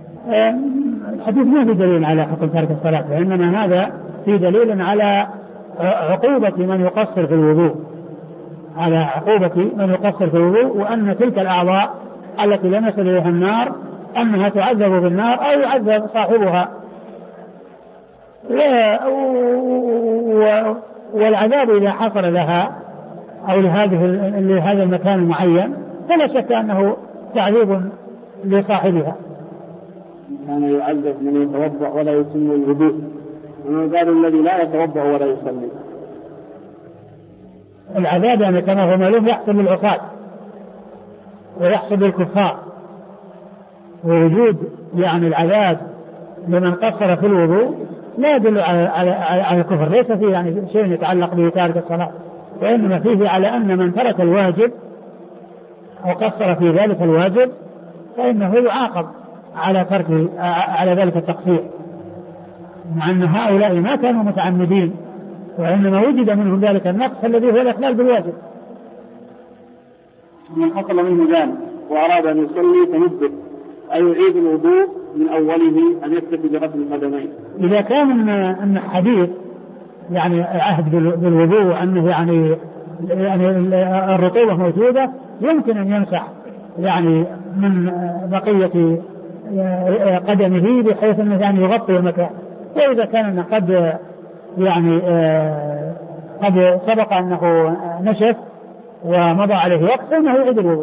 S2: الحديث ما في دليل على حكم تارك الصلاة، وإنما هذا في دليل على عقوبة من يقصر في الوضوء، على عقوبة من يقصر في الوضوء، وأن تلك الأعضاء التي لم يصل إليها النار أنها تعذب بالنار أو يعذب صاحبها. والعذاب إذا حصل لها أو لهذه لهذا المكان المعين فلا شك أنه تعذيب لصاحبها.
S1: كان يعذب من يتوضأ ولا يتم الوضوء، ومن ذلك الذي لا يتوضأ ولا يصلي.
S2: العذاب يعني كما هو معلوم يحصل للعصاة ويحصل للكفار، ووجود يعني العذاب لمن قصر في الوضوء لا يدل على على على الكفر، ليس فيه يعني شيء يتعلق بتارك الصلاة، وإنما فيه على أن من ترك الواجب أو قصر في ذلك الواجب فإنه يعاقب على ترك على ذلك التقصير، مع أن هؤلاء ما كانوا متعمدين، وإنما وجد منهم ذلك النقص الذي هو الإخلال بالواجب.
S1: من حصل منه ذلك وأراد أن يصلي فنبه أي يعيد الوضوء من أوله أن يكتفي برفع القدمين.
S2: إذا كان أن حديث يعني عهد بالوضوء أنه يعني يعني الرطوبة موجودة يمكن أن يمسح يعني من بقية قدمه بحيث أنه يعني يغطي المكان. وإذا كان قد يعني قد سبق أنه نشف ومضى عليه وقت فإنه يعيد الوضوء.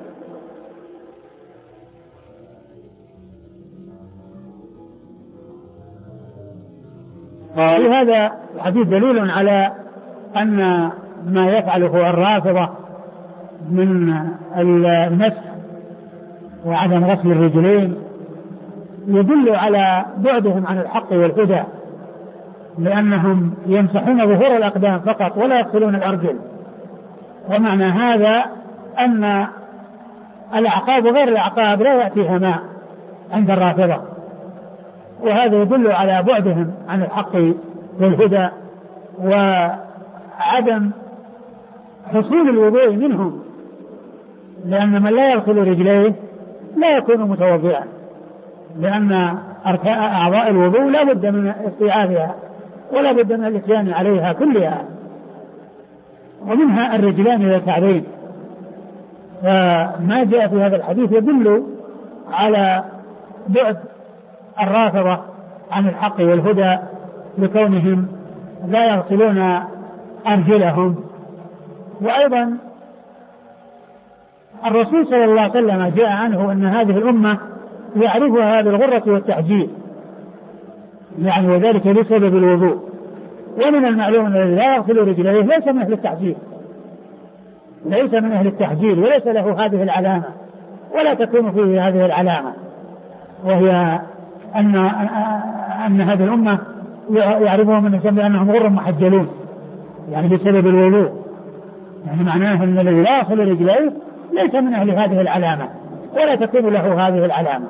S2: في هذا الحديث دليل على أن ما يفعله الرافضة من المسح وعدم غسل الرجلين يدل على بعدهم عن الحق والهدى، لأنهم يمسحون ظهور الأقدام فقط ولا يغسلون الأرجل. ومعنى هذا أن الأعقاب غير الأعقاب لا يأتيها ماء عند الرافضة، وهذا يدل على بعدهم عن الحق والهدى وعدم حصول الوضوء منهم، لأن من لا يغسل رجليه لا يكون متوضئا، لأن أعضاء الوضوء لا بد من استيعابها ولا بد من الاتيان عليها كلها، ومنها الرجلان إلى الكعبين. فما جاء في هذا الحديث يدل على بعد الرافضة عن الحق والهدى لكونهم لا يغسلون أرجلهم. وأيضا الرسول صلى الله عليه وسلم جاء عنه أن هذه الأمة يعرفها بالغرة والتعجيل، يعني وذلك بسبب الوضوء. ومن المعلوم أن الذي لا يغسل رجليه ليس من أهل التعجيل، ليس من أهل التعجيل وليس له هذه العلامة ولا تكون فيه هذه العلامة، وهي أن أن هذه الأمة يعرفهم من الإنسان بأنهم غر محجلون، يعني بسبب الوضوء، يعني معناه أن الذي لا يغسل رجليه ليس من أهل هذه العلامة ولا تكون له هذه العلامة.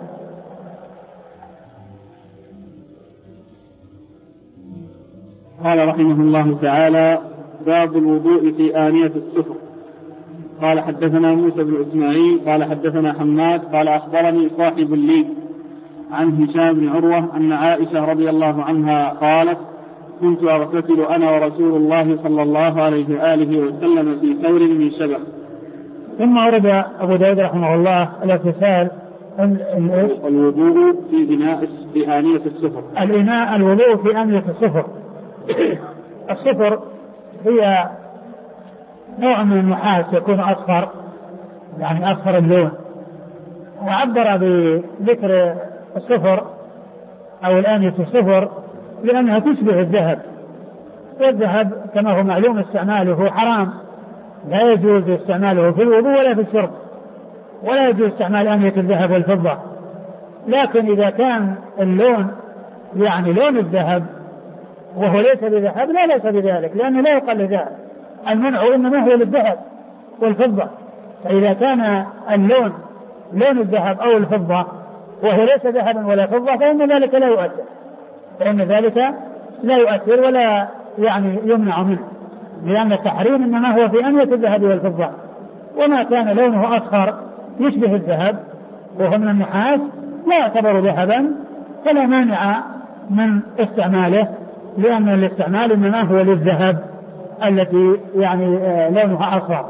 S1: قال رحمه الله تعالى: باب الوضوء في آنية السفر. قال حدثنا موسى بن إسماعيل قال حدثنا حماد قال أخبرني صاحب لي عن هشام بن عروة أن عائشة رضي الله عنها قالت: كنت أغتسل أنا ورسول الله صلى الله عليه وآله وسلم في ثور من شبه.
S2: ثم ورد أبو داود رحمه الله الاغتسال
S1: الوضوء في إناء في آنية السفر.
S2: الإناء الوضوء في آنية السفر. السفر هي نوع من النحاس يكون أصفر، يعني أصفر اللون، وعبر بذكر السفر أو الآنية السفر لأنها تشبه الذهب، والذهب كما هو معلوم استعماله حرام، لا يجوز استعماله في الوضوء ولا في الشرب، ولا يجوز استعمال آنية الذهب والفضة. لكن إذا كان اللون يعني لون الذهب وهو ليس بذهب لا ليس بذلك، لأنه لا يقال لذهب، المنع إنما هو للذهب والفضة. فإذا كان اللون لون الذهب أو الفضة وهو ليس ذهبا ولا فضة فإن ذلك لا يؤثر، فإن ذلك لا يؤثر ولا يعني يمنع منه، لأن التحريم إنما هو في آنية الذهب والفضة. وما كان لونه أصفر يشبه الذهب وهو من النحاس لا يعتبر ذهبا فلا مانع من استعماله لأن الاستعمال إنما هو للذهب التي يعني لونها أصفر.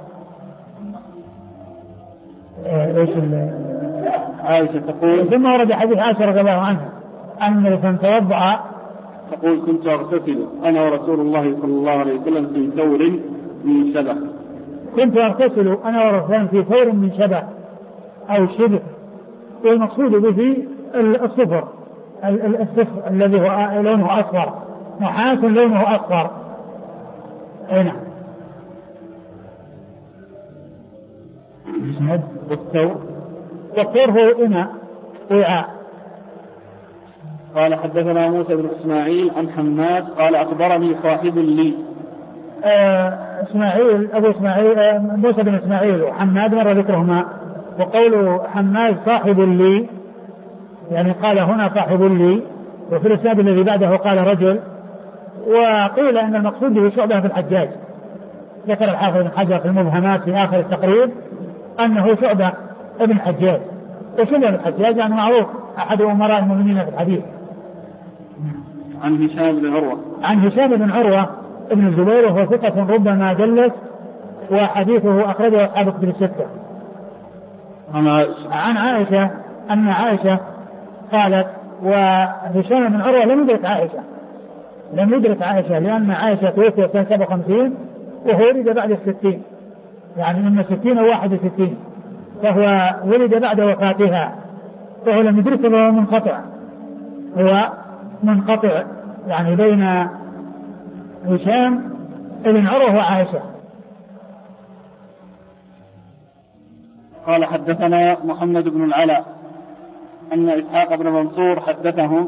S2: ايش
S1: عائشة تقول
S2: ثم ورد حديث عائشة رضي الله عنها أن الإنسان توضأ
S1: تقول كنت أغتسل أنا ورسول الله صلى الله عليه وسلم في ثور من شبه
S2: كنت أغتسل أنا ورسول الله في ثور من شبه أو شبه، والمقصود به الصفر الصفر الذي هو لونه أصفر، نحاس لونه أصفر. أي نعم.
S1: والثور
S2: والثور هو إناء وعاء.
S1: قال حدثنا موسى بن إسماعيل عن حماد قال أخبرني صاحب لي
S2: آه إسماعيل أبو إسماعيل آه موسى بن إسماعيل وحماد مر ذكرهما، وقوله حماد صاحب لي يعني قال هنا صاحب لي، وفي الإسناد الذي بعده قال رجل. وقيل أن المقصود به شعبة في الحجاج، ذكر الحافظ بن حجر في المبهمات في آخر التقريب أنه شعبة ابن الحجاج، وشعبة الحجاج يعني معروف أحد أمراء المؤمنين في الحديث.
S1: عن هشام بن عروة
S2: عن هشام بن عروة ابن الزبير وهو ثقة ربما دلس، وحديثه أخرجه أصحاب كتب الستة. عن عائشة أن عائشة قالت، وهشام بن عروة لم يدرك عائشة لم يدرك عائشة لأن عائشة توفيت سنة سبعة وخمسين وهو ولد بعد الستين، يعني من ستين وواحد وستين، فهو ولد بعد وفاتها، فهو لم يدركه، وهو منقطع هو منقطع يعني بين هشام بن عروة وعائشة.
S1: قال حدثنا محمد بن العلاء أن إسحاق بن منصور حدثه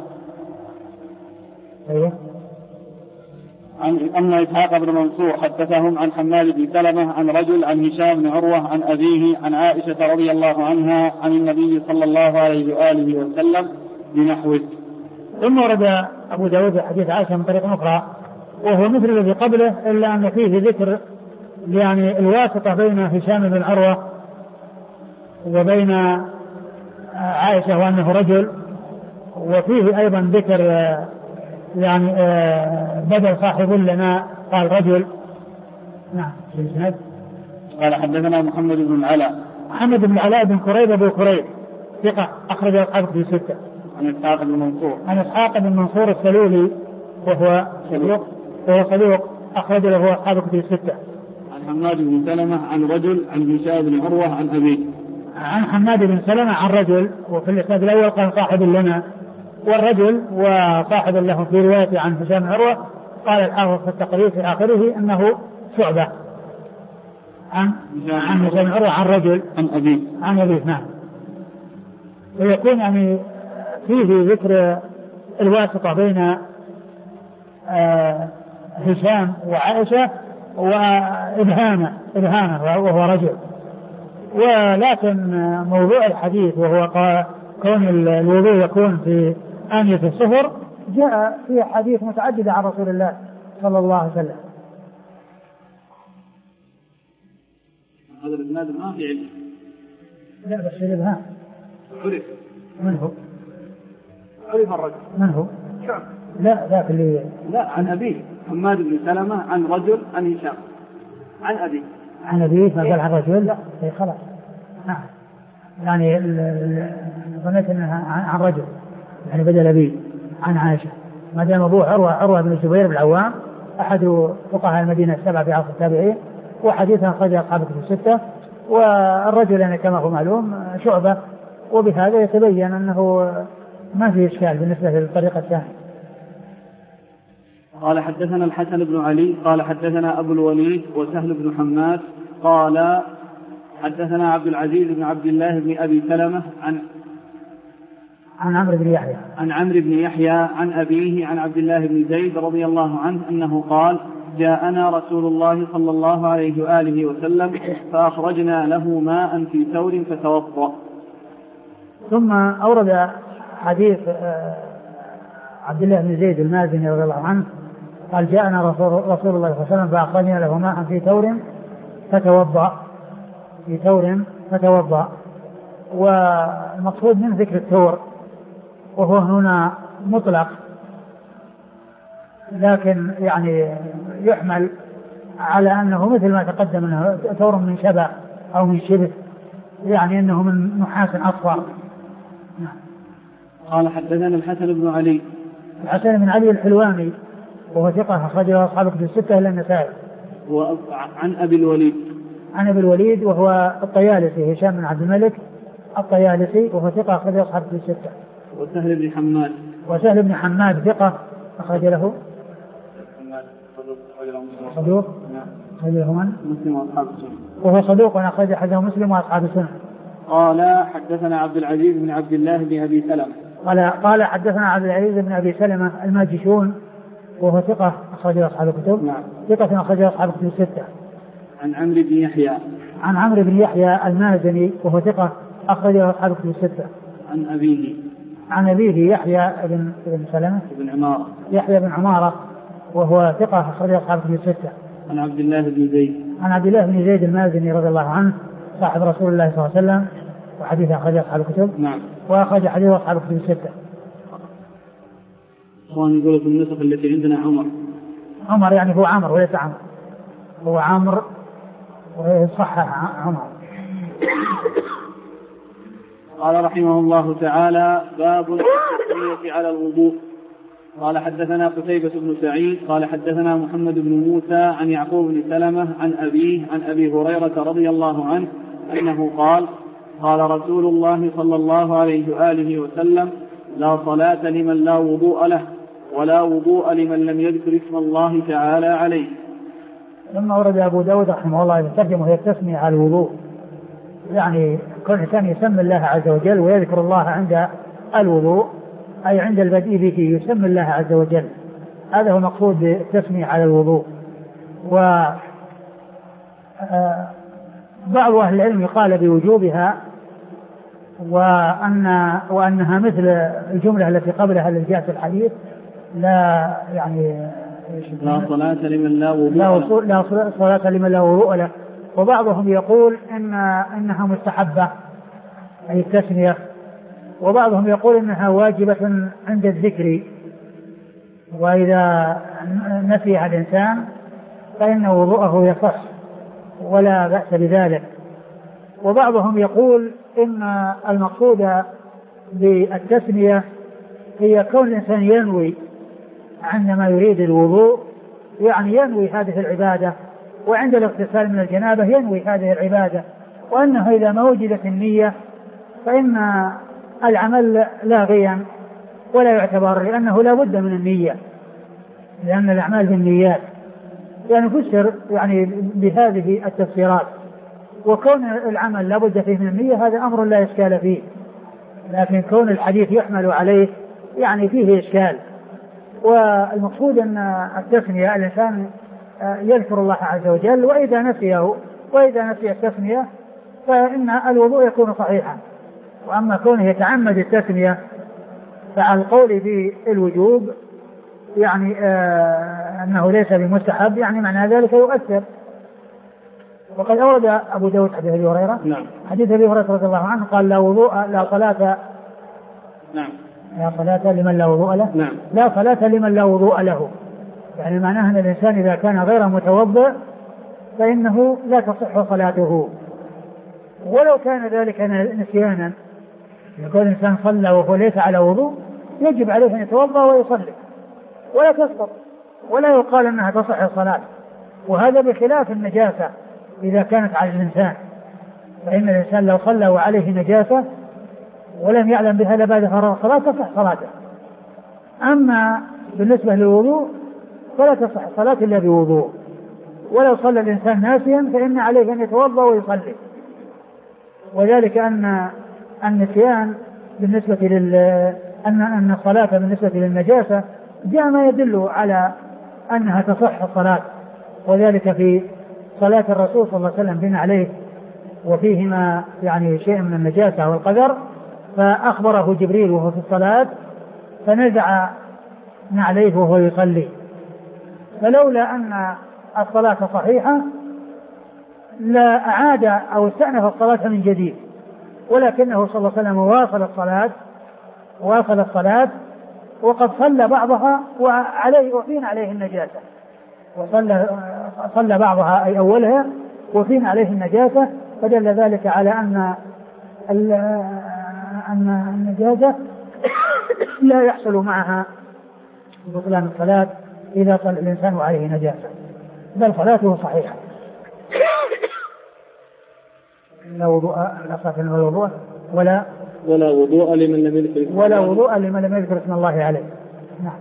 S2: أيوه
S1: عن أن إسحاق بن منصور حدثهم عن حماد بن سلمة عن رجل عن هشام بن عروة عن أبيه عن عائشة رضي الله عنها عن النبي صلى الله عليه وآله وسلم بنحوه.
S2: ثم ورد أبو داود حديث عائشة من طريق أخرى وهو مثل الذي قبله، إلا أن فيه ذكر يعني الواسطة بين هشام بن عروة وبين عائشة وأنه رجل، وفيه أيضا ذكر يعني بدل صاحب لنا قال رجل. نعم.
S1: قال حدثنا محمد بن العلاء
S2: محمد بن العلاء بن كريب أبو كريب ثقة أخرج أصحابه في ستة.
S1: عن إسحاق بن منصور
S2: عن إسحاق بن منصور السلولي وهو صدوق وهو صدوق أخرج له أصحابه في ستة.
S1: عن حماد بن سلمة عن رجل عن هشام بن عروة عن أبيه.
S2: عن حماد بن سلمة عن رجل، وفي الإسناد الأول قال صاحب لنا، والرجل وصاحب له في رواية عن هشام بن عروة قال الحافظ في التقرير في آخره أنه شعبة عن عن هشام بن عروة عن رجل
S1: عن أبيه
S2: عن أبيه. نعم. ويكون يعني فيه ذكر الواسطة بين آه هشام وعائشة وإبهامه إبهامه وهو رجل. ولكن موضوع الحديث وهو كون الوضوء يكون في آنية الصفر جاء في حديث متعددة عن رسول الله صلى الله عليه وسلم.
S1: هذا الإسناد ما في علم.
S2: لا بس الإبهام
S1: عرف.
S2: من هو؟
S1: عرف الرجل.
S2: من هو؟
S1: شعب.
S2: لا ذاك اللي
S1: لا عن أبيه حماد بن سلمة عن رجل عن هشام عن أبيه
S2: عن أبيه ما قال عن رجل. لا إيه خلاص. نعم. يعني ظنيت أنها عن رجل يعني بدل أبيه عن عائشة، ما دام أبوه عروة عروة بن الزبير بن العوام أحد فقهاء المدينة السبعة في عصر التابعين، وحديثا خرج أصحابه في الستة. والرجل يعني كما هو معلوم شعبة، وبهذا يتبين أنه ما في إشكال بالنسبة للطريقة الثانية.
S1: قال حدثنا الحسن بن علي قال حدثنا أبو الوليد وسهل بن حماد قال حدثنا عبد العزيز بن عبد الله بن أبي سلمة عن
S2: عن عمرو بن يحيى
S1: عن عمرو بن يحيى عن أبيه عن عبد الله بن زيد رضي الله عنه أنه قال جاءنا رسول الله صلى الله عليه وآله وسلم فأخرجنا له ماء في ثور فتوضأ.
S2: ثم أورد حديث عبد الله بن زيد المازني رضي الله عنه قال جاءنا رسول, رسول الله صلى الله عليه وسلم فأخرجنا له ماء في ثور فتوضأ في ثور فتوضأ. والمقصود من ذكر الثور وهو هنا مطلق لكن يعني يحمل على أنه مثل ما تقدم أنه ثور من شبه أو من شبه، يعني أنه من نحاس أصفر.
S1: قال حدثنا الحسن بن علي.
S2: الحسن بن علي الحلواني وهو ثقة أخرجه أصحاب الكتب الستة إلا النسائي.
S1: عن أبي الوليد.
S2: عن أبي الوليد وهو الطيالسي هشام بن عبد الملك الطيالسي وهو ثقة أخرجه أصحاب الكتب الستة.
S1: وسهل بن حماد.
S2: وسهل بن حماد ثقة أخرج له صدوق أخرج له من؟
S1: مسلم وأصحاب السنة.
S2: وهو صدوق أخرج حديثه مسلم وأصحاب السنة.
S1: قال حدثنا عبد العزيز بن عبد الله بن أبي سلمة.
S2: قال قال حدثنا عبد العزيز بن أبي سلمة الماجشون وهو ثقة أخرجه أصحاب الكتب.
S1: نعم.
S2: ثقة أخرجه أصحاب الكتب الستة.
S1: عن عمرو بن يحيى.
S2: عن عمرو بن يحيى المازني وهو ثقة أخرجه أصحاب الكتب الستة.
S1: عن أبيه.
S2: عن أبيه يحيى بن بن سلمة
S1: بن عمارة.
S2: يحيى بن عمارة وهو ثقة أخرجه أصحاب الكتب الستة.
S1: عن عبد الله بن زيد.
S2: عن عبد الله بن زيد المازني رضي الله عنه صاحب رسول الله صلى الله عليه وسلم وحديث أخرجه أصحاب الكتب.
S1: نعم.
S2: وأخرج حديث أصحاب الكتب الستة.
S1: إخوان يقولوا في النسخ التي عندنا عمر.
S2: عمر يعني هو عمر وليس عمر، هو عمر وصحح عمر.
S1: قال رحمه الله تعالى: باب التسمية على الوضوء. قال حدثنا قتيبة بن سعيد قال حدثنا محمد بن موسى عن يعقوب بن سلمة عن أبيه عن أبي هريرة رضي الله عنه أنه قال: قال رسول الله صلى الله عليه وآله وسلم: لا صلاة لمن لا وضوء له، ولا وضوء لمن لم يذكر اسم الله تعالى عليه.
S2: لما ورد أبو داود رحمه الله يترجم وهي التسمية على الوضوء، يعني كل إنسان يسمي الله عز وجل ويذكر الله عند الوضوء، أي عند البدء به يسمي الله عز وجل، هذا هو مقصود بالتسمية على الوضوء. و بعض أهل العلم قال بوجوبها وأن وأنها مثل الجملة التي قبلها التي جاءت في الحديث: لا يعني
S1: لا صلاة لمن لا وضوء له.
S2: لا صلاة لمن لا وضوء له. وبعضهم يقول إن إنها مستحبة أي التسمية، وبعضهم يقول إنها واجبة عند الذكر، وإذا نسيها الإنسان فإن وضوءه يصح ولا بأس بذلك. وبعضهم يقول إن المقصود بالتسمية هي كون الإنسان ينوي عندما يريد الوضوء، يعني ينوي هذه العبادة، وعند الاغتسال من الجنابة ينوي هذه العبادة، وأنه إذا ما وجدت النية فإن العمل لاغيا ولا يعتبر، لأنه لا بد من النية، لأن الأعمال بالنيات. يعني فسر يعني بهذه التفسيرات، وكون العمل لا بد فيه من النية هذا أمر لا إشكال فيه، لكن كون الحديث يحمل عليه يعني فيه إشكال. والمقصود أن التسمية الإنسان يذكر الله عز وجل، وإذا نسيه وإذا نسي التسمية فإن الوضوء يكون صحيحا. وأما كونه يتعمد التسمية فعلى القول بالوجوب يعني آه أنه ليس بمستحب، يعني معنى ذلك يؤثر. وقد أورد أبو داود حديث أبي هريرة.
S1: نعم.
S2: حديث أبي هريرة رضي الله عنه قال: لا وضوء لا صلاة.
S1: نعم.
S2: لا صلاة لمن لا وضوء له.
S1: نعم.
S2: لا صلاة لمن لا وضوء له، يعني معناه أن الإنسان إذا كان غير متوضئ فإنه لا تصح صلاته، ولو كان ذلك نسيانا. يقول الإنسان صلى وهو ليس على وضوء يجب عليه أن يتوضأ ويصلي ولا تسقط، ولا يقال أنها تصح الصلاة. وهذا بخلاف النجاسة إذا كانت على الإنسان، فإن الإنسان لو صلى وعليه نجاسة ولم يعلم بها لبعد فرغ الصلاة تصح صلاته. أما بالنسبة للوضوء فلا تصح صلاة إلا بوضوء، ولو صلى الإنسان ناسيا فإن عليه أن يتوضأ ويصلي. وذلك أن النسيان بالنسبة لل أن أن الصلاة بالنسبة للنجاسة جاء ما يدل على أنها تصح الصلاة، وذلك في صلاة الرسول صلى الله عليه وسلم بن عليه وفيهما يعني شيء من النجاسة والقدر، فأخبره جبريل وهو في الصلاة فنزع نعليه وهو يصلي. فلولا أن الصلاة صحيحة لا أعاد أو استأنف الصلاة من جديد، ولكنه صلى الله عليه وسلم واصل الصلاة واصل الصلاة وقد صلى بعضها وعليه وفين عليه النجاسة، وصلى صلى بعضها أي أولها وفين عليه النجاسة، فدل ذلك على أن أن النجاسة لا يحصل معها بطلان الصلاة إذا صلى الإنسان عليه نجاسة، بل صلاته صحيحة. لا وضوء لا صلاة ولا وضوء ولا
S1: ولا وضوء لمن لم يذكر
S2: ولا وضوء لمن لم يذكر اسم الله عليه. نعم.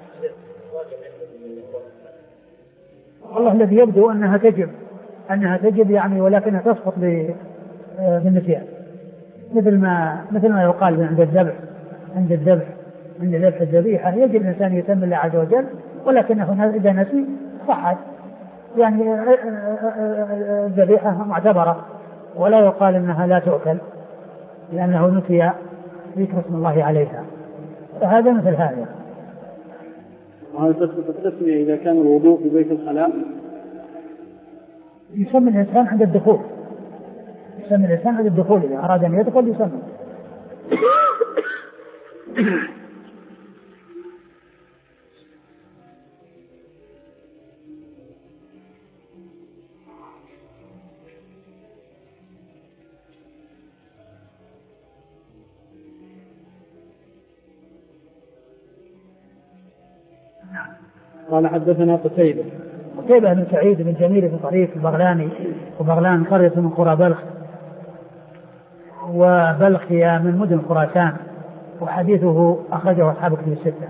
S2: والله الذي يبدو أنها تجب أنها تجب يعني، ولكنها تسقط بالنسيان، مثل ما مثل ما يقال عند الذبح عند الذبح عند ذبح الذبيحة يجب الإنسان يسمي الله عز وجل، ولكنه إذا نسي صحت، يعني الذبيحة معتبرة ولا يقال أنها لا تؤكل لأنه نسي ذكر اسم الله عليها، فهذا مثل هذا.
S1: وهل تثبت التسمية إذا كان الوضوء في بيت الخلاء؟
S2: يسمي الإنسان عند الدخول، يسمي الإنسان عند الدخول إذا أراد أن يدخل يسمي.
S1: قال حدثنا قتيبة
S2: قتيبة بن سعيد بن جميل بن طريف البغلاني، وبغلان قرية من قرى بلخ، وبلخ هي من مدن خراسان، وحديثه أخرجه أصحاب كتب الستة.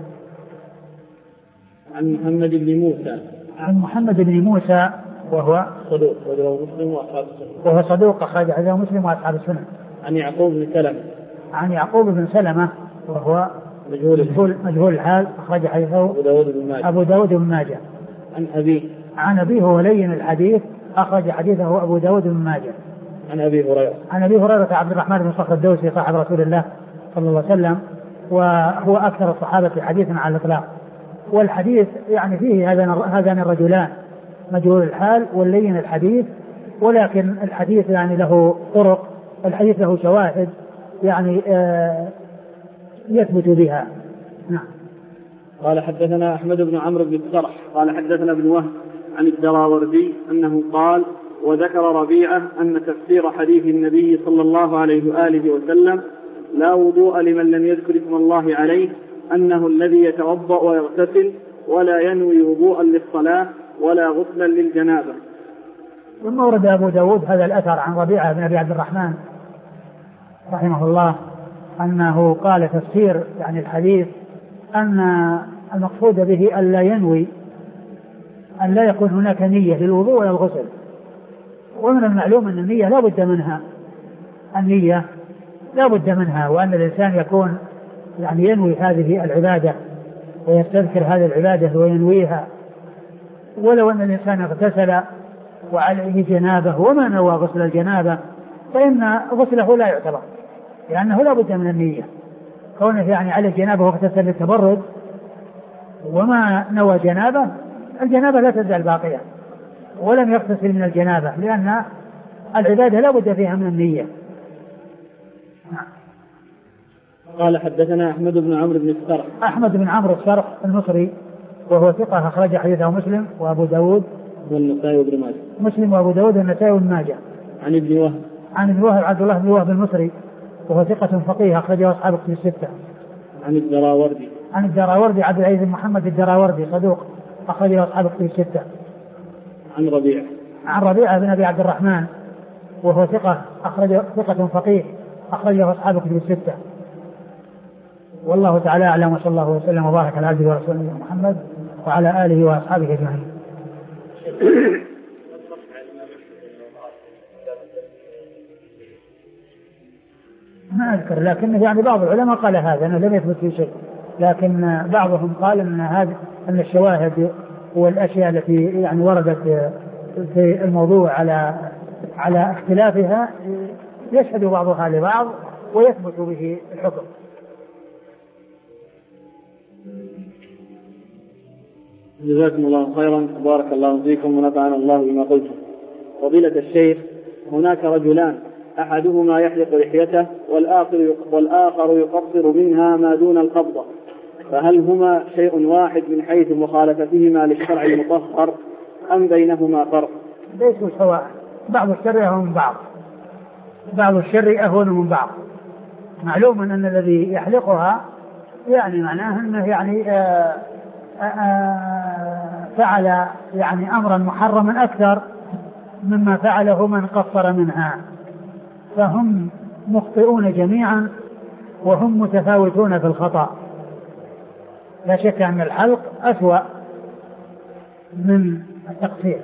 S1: عن محمد بن موسى
S2: عن محمد بن موسى وهو
S1: صدوق وهو مسلم وأصحاب السنة
S2: وهو صدوق أخرج حديثه مسلم وأصحاب السنة.
S1: عن يعقوب بن سلمة
S2: عن يعقوب بن سلمة وهو
S1: مجهول
S2: مجهول الحال أخرج حديثه
S1: أبو داود بن ماجه
S2: أبو داود بن ماجه.
S1: عن أبيه
S2: عن أبيه هو لين الحديث أخرج حديثه أبو داود بن ماجه.
S1: عن أبي هريرة
S2: عن أبي هريرة عبد الرحمن بن صخر الدوسي صاحب رسول الله صلى الله عليه وسلم، وهو أكثر الصحابة حديثا على الإطلاق. والحديث يعني فيه هذان الرجلان مجهول الحال واللين الحديث، ولكن الحديث يعني له طرق، الحديث له شواهد يعني آه يثبت بها. نعم.
S1: قال حدثنا أحمد بن عمرو بن السرح قال حدثنا ابن وهب عن الدراوردي أنه قال وذكر ربيعة أن تفسير حديث النبي صلى الله عليه وآله وسلم لا وضوء لمن لم يذكر اسم الله عليه أنه الذي يتوضأ ويغتسل ولا ينوي وضوءا للصلاة ولا غسلا للجنابة.
S2: ثم ورد أبو داود هذا الأثر عن ربيعة بن أبي عبد الرحمن رحمه الله أنه قال تفسير يعني الحديث أن المقصود به أن لا ينوي، أن لا يكون هناك نية للوضوء ولا الغسل. ومن المعلوم أن النية لا بد منها، النية لا بد منها، وأن الإنسان يكون يعني ينوي هذه العبادة ويستذكر هذه العبادة وينويها. ولو أن الإنسان اغتسل وعليه جنابه وما نوى غسل الجنابة فإن غسله لا يعتبر، لأنه لا بد من النية. كونه يعني عليه جنابه واغتسل للتبرد وما نوى جنابه، الجنابة لا تزال باقية، ولم يغتسل من الجنابة، لأن العبادة لا بد فيها من النية.
S1: قال حدثنا أحمد بن عمرو بن السرح
S2: أحمد بن عمرو السرح المصري وهو ثقة أخرج حديثه مسلم وأبو داود
S1: والنسائي وابن ماجه.
S2: مسلم وأبو داود والنسائي وابن ماجه.
S1: عن ابن وهب
S2: عن ابن وهب عبد الله بن وهب المصري وهو ثقة فقيه أخرجه أصحاب كتب الستة.
S1: عن الدراوردي
S2: عن الدراوردي عبد العزيز بن محمد الدراوردي صدوق أخرجه أصحاب كتب الستة.
S1: عن ربيعة
S2: عن ربيعة بن أبي عبد الرحمن وهو ثقة أخرجه ثقة فقيه أخرجه أصحاب كتب الستة. والله تعالى أعلم، وصلى الله وسلم وبارك على عبده ورسوله محمد وعلى آله وأصحابه أجمعين. ما أذكر، لكن يعني بعض العلماء قال هذا أنه لم يثبت في شيء، لكن بعضهم قال أن هذا أن الشواهد والأشياء التي يعني وردت في الموضوع على على اختلافها يشهد بعضها لبعض ويثبت به الحكم.
S1: جزاكم الله خيرا، بارك الله فيكم ونفعنا الله بما قلتم. فضيلة الشيخ، هناك رجلان أحدهما يحلق لحيته والآخر والآخر يقصر منها ما دون القبضة، فهل هما شيء واحد من حيث مخالفتهما للشرع المطهر أم بينهما فرق؟
S2: ليسوا سواء، بعض الشر أهون من بعض، بعض الشر أهون من بعض. معلوم أن الذي يحلقها يعني معناه أنه يعني آآ آآ فعل يعني أمرا محرما أكثر مما فعله من قصر منها، فهم مخطئون جميعا وهم متفاوتون في الخطأ. لا شك أن الحلق أسوأ من التقصير.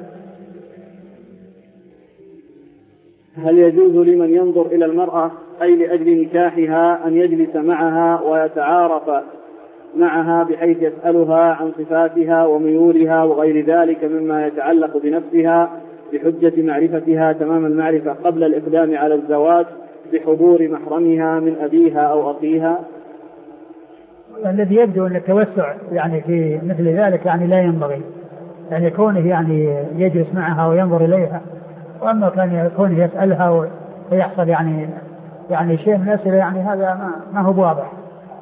S1: هل يجوز لمن ينظر إلى المرأة أي لأجل نكاحها أن يجلس معها ويتعارف معها بحيث يسألها عن صفاتها وميولها وغير ذلك مما يتعلق بنفسها بحجة معرفتها تمام المعرفة قبل الإقدام على الزواج بحضور محرمها من أبيها أو أخيها؟
S2: الذي يبدو أن التوسع يعني في مثل ذلك يعني لا ينبغي، يعني كونه يعني يجلس معها وينظر إليها، وأما كان يكون يسألها ويحصل يعني يعني شيء من الأسئلة يعني هذا ما, ما هو واضح.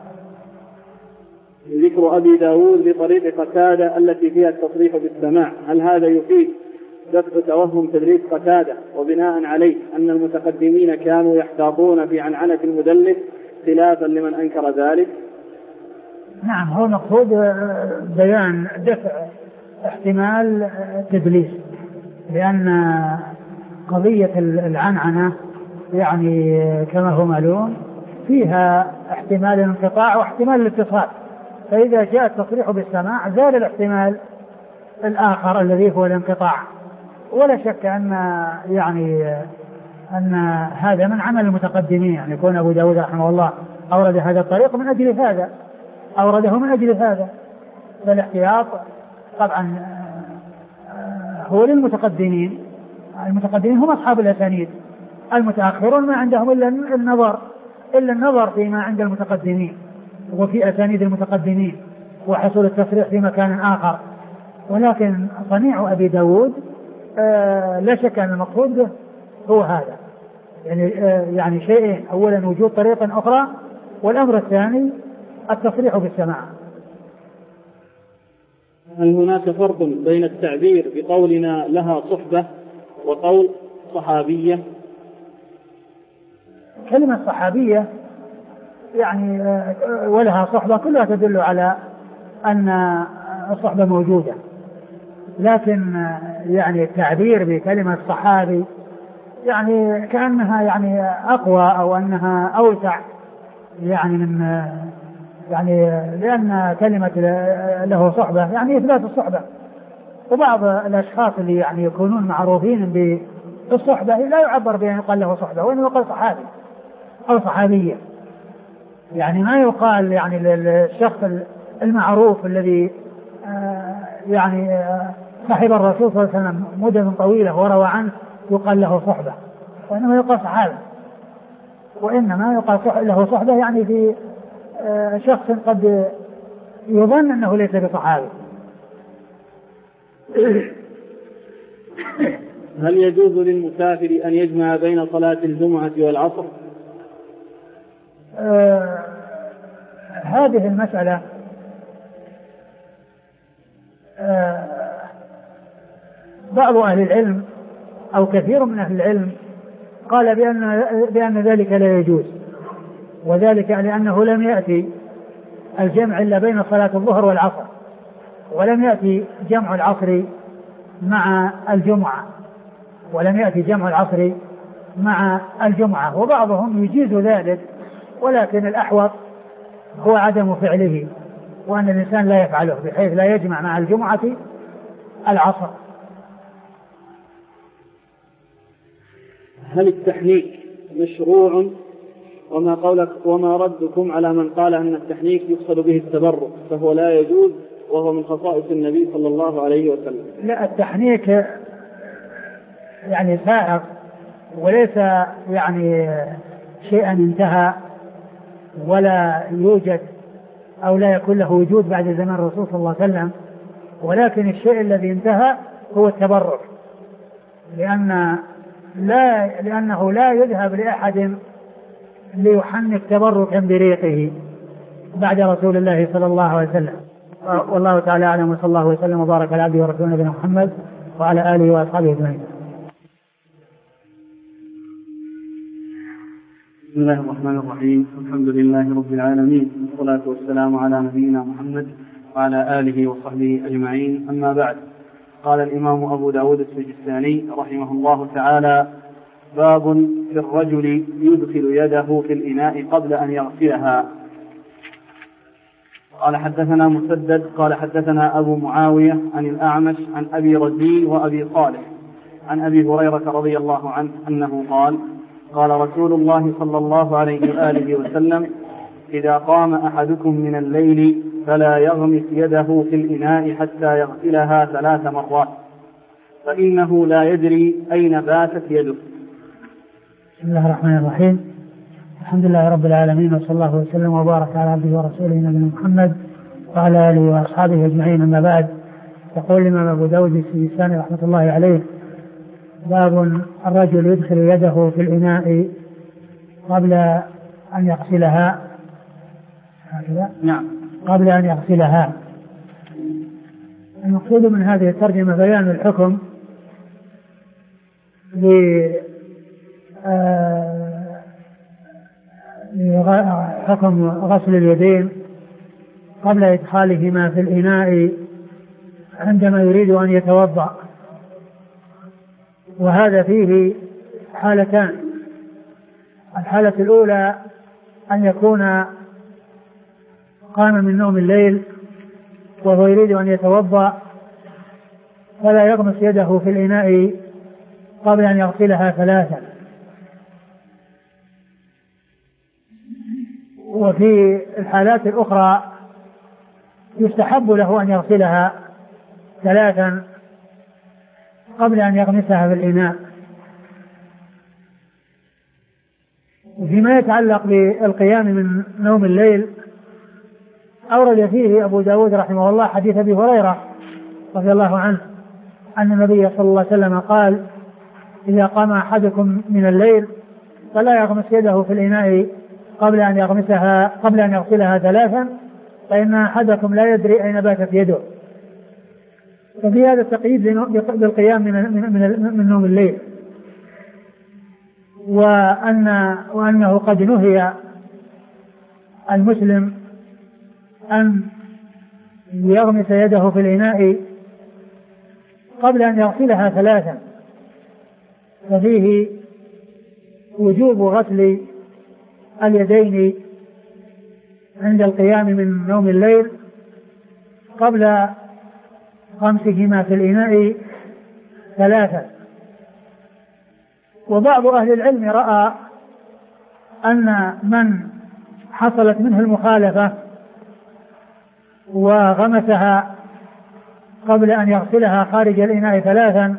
S1: ذكر أبي داود بطريق قتادة التي فيها التصريح بالسماع، هل هذا يفيد دفع توهم تدريس قتادة وبناء عليه أن المتقدمين كانوا يحتاطون في عنعنة المدلس خلافا لمن أنكر ذلك؟
S2: نعم، هو مقصود بيان دفع احتمال تدليس، لأن قضية العنعنة يعني كما هو معلوم فيها احتمال الانقطاع واحتمال الاتصال، فإذا جاء التصريح بالسماع زال الاحتمال الآخر الذي هو الانقطاع. ولا شك أن يعني أن هذا من عمل المتقدمين، يعني يكون أبو داود رحمه الله أورد هذا الطريق من أجل هذا، أورده من أجل هذا، فالاحتياط طبعا هو للمتقدمين. المتقدمين هم أصحاب الأسانيد، المتأخرون ما عندهم إلا النظر إلا النظر فيما عند المتقدمين وفي أسانيد المتقدمين وحصول التصريح في مكان آخر. ولكن صنيع أبي داود آه لا شك أن المقصود به هو هذا، يعني آه يعني شيئين: أولا وجود طريقة أخرى، والأمر الثاني التصريح بالسماع.
S1: هل هناك فرق بين التعبير بقولنا لها صحبة وقول صحابية؟
S2: كلمة صحابية يعني آه ولها صحبة كلها تدل على أن الصحبة موجودة، لكن يعني التعبير بكلمة صحابي يعني كأنها يعني أقوى أو أنها أوسع، يعني من يعني لأن كلمة له صحبة يعني إثبات الصحبة، وبعض الأشخاص اللي يعني يكونون معروفين بالصحبة لا يعبر بأن يقال له صحبة، وإنه يقال صحابي أو صحابية، يعني ما يقال يعني للشخص المعروف الذي يعني صاحب الرسول صلى الله عليه وسلم مدة طويلة وروى عنه يقال له صحبة، وإنما يقال صحابة، وإنما يقال له صحبة يعني في شخص قد يظن أنه ليس بصحابي.
S1: هل يجوز للمسافر أن يجمع بين صلاة الجمعة والعصر؟
S2: آه هذه المسألة آه بعض أهل العلم أو كثير من أهل العلم قال بأن, بأن ذلك لا يجوز، وذلك لأنه لم يأتي الجمع إلا بين صلاة الظهر والعصر، ولم يأتي جمع العصر مع الجمعة ولم يأتي جمع العصر مع الجمعة وبعضهم يجيز ذلك، ولكن الأحوط هو عدم فعله، وأن الإنسان لا يفعله بحيث لا يجمع مع الجمعة العصر.
S1: هل التحنيك مشروع؟ وما قولك وما ردكم على من قال أن التحنيك يقصد به التبرك فهو لا يجوز وهو من خصائص النبي صلى الله عليه وسلم؟
S2: لا، التحنيك يعني سائر وليس يعني شيئا انتهى ولا يوجد أو لا يكون له وجود بعد زمان الرسول صلى الله عليه وسلم، ولكن الشيء الذي انتهى هو التبرك، لأن لا لأنه لا يذهب لأحد ليحنك تبركا بريقه، بعد رسول الله صلى الله عليه وسلم. والله تعالى أعلم، وصلى الله وسلم وبارك على عبده ورسوله نبينا محمد وعلى آله وأصحابه أجمعين.
S1: بسم الله الرحمن الرحيم. الحمد لله رب العالمين، والصلاة والسلام على نبينا محمد وعلى آله وصحبه أجمعين. أما بعد، قال الإمام أبو داود السجستاني رحمه الله تعالى: باب في الرجل يدخل يده في الإناء قبل أن يغسلها. قال حدثنا مسدد قال حدثنا أبو معاوية عن الأعمش عن أبي رزين وأبي صالح عن أبي هريرة رضي الله عنه أنه قال: قال رسول الله صلى الله عليه وآله وسلم: إذا قام أحدكم من الليل فلا يغمس يده في الإناء حتى يغسلها ثلاث مرات، فإنه لا يدري أين باتت يده.
S2: بسم الله الرحمن الرحيم. الحمد لله رب العالمين، وصلى الله وسلم وبارك على عبده ورسوله نبينا محمد وعلى آله وأصحابه أجمعين. أما بعد، يقول الإمام أبو داود السجستاني رحمة الله عليه: باب الرجل يدخل يده في الإناء قبل أن يغسلها.
S1: نعم.
S2: قبل أن يغسلها. المقصود من هذه الترجمة بيان الحكم لحكم غسل اليدين قبل إدخالهما في الإناء عندما يريد أن يتوضأ. وهذا فيه حالتان: الحالة الأولى أن يكون قام من نوم الليل وهو يريد أن يتوضأ، فلا يغمس يده في الإناء قبل أن يغسلها ثلاثا. وفي الحالات الأخرى يستحب له أن يغسلها ثلاثا قبل أن يغمسها في الإناء. وفيما يتعلق بالقيام من نوم الليل، أورد فيه أبو داود رحمه الله حديث أبي هريرة رضي الله عنه أن النبي صلى الله عليه وسلم قال: إذا قام أحدكم من الليل فلا يغمس يده في الإناء قبل أن يغمسها قبل أن يغسلها ثلاثا، فإن أحدكم لا يدري أين باتت يده. ففي هذا التقييد بالقيام من, من, من, من نوم الليل، وأن وأنه قد نهي المسلم أن يغمس يده في الإناء قبل أن يغسلها ثلاثا، ففيه وجوب غسل اليدين عند القيام من نوم الليل قبل غمسهما في الإناء ثلاثا. وبعض أهل العلم رأى أن من حصلت منه المخالفة وغمسها قبل أن يغسلها خارج الإناء ثلاثا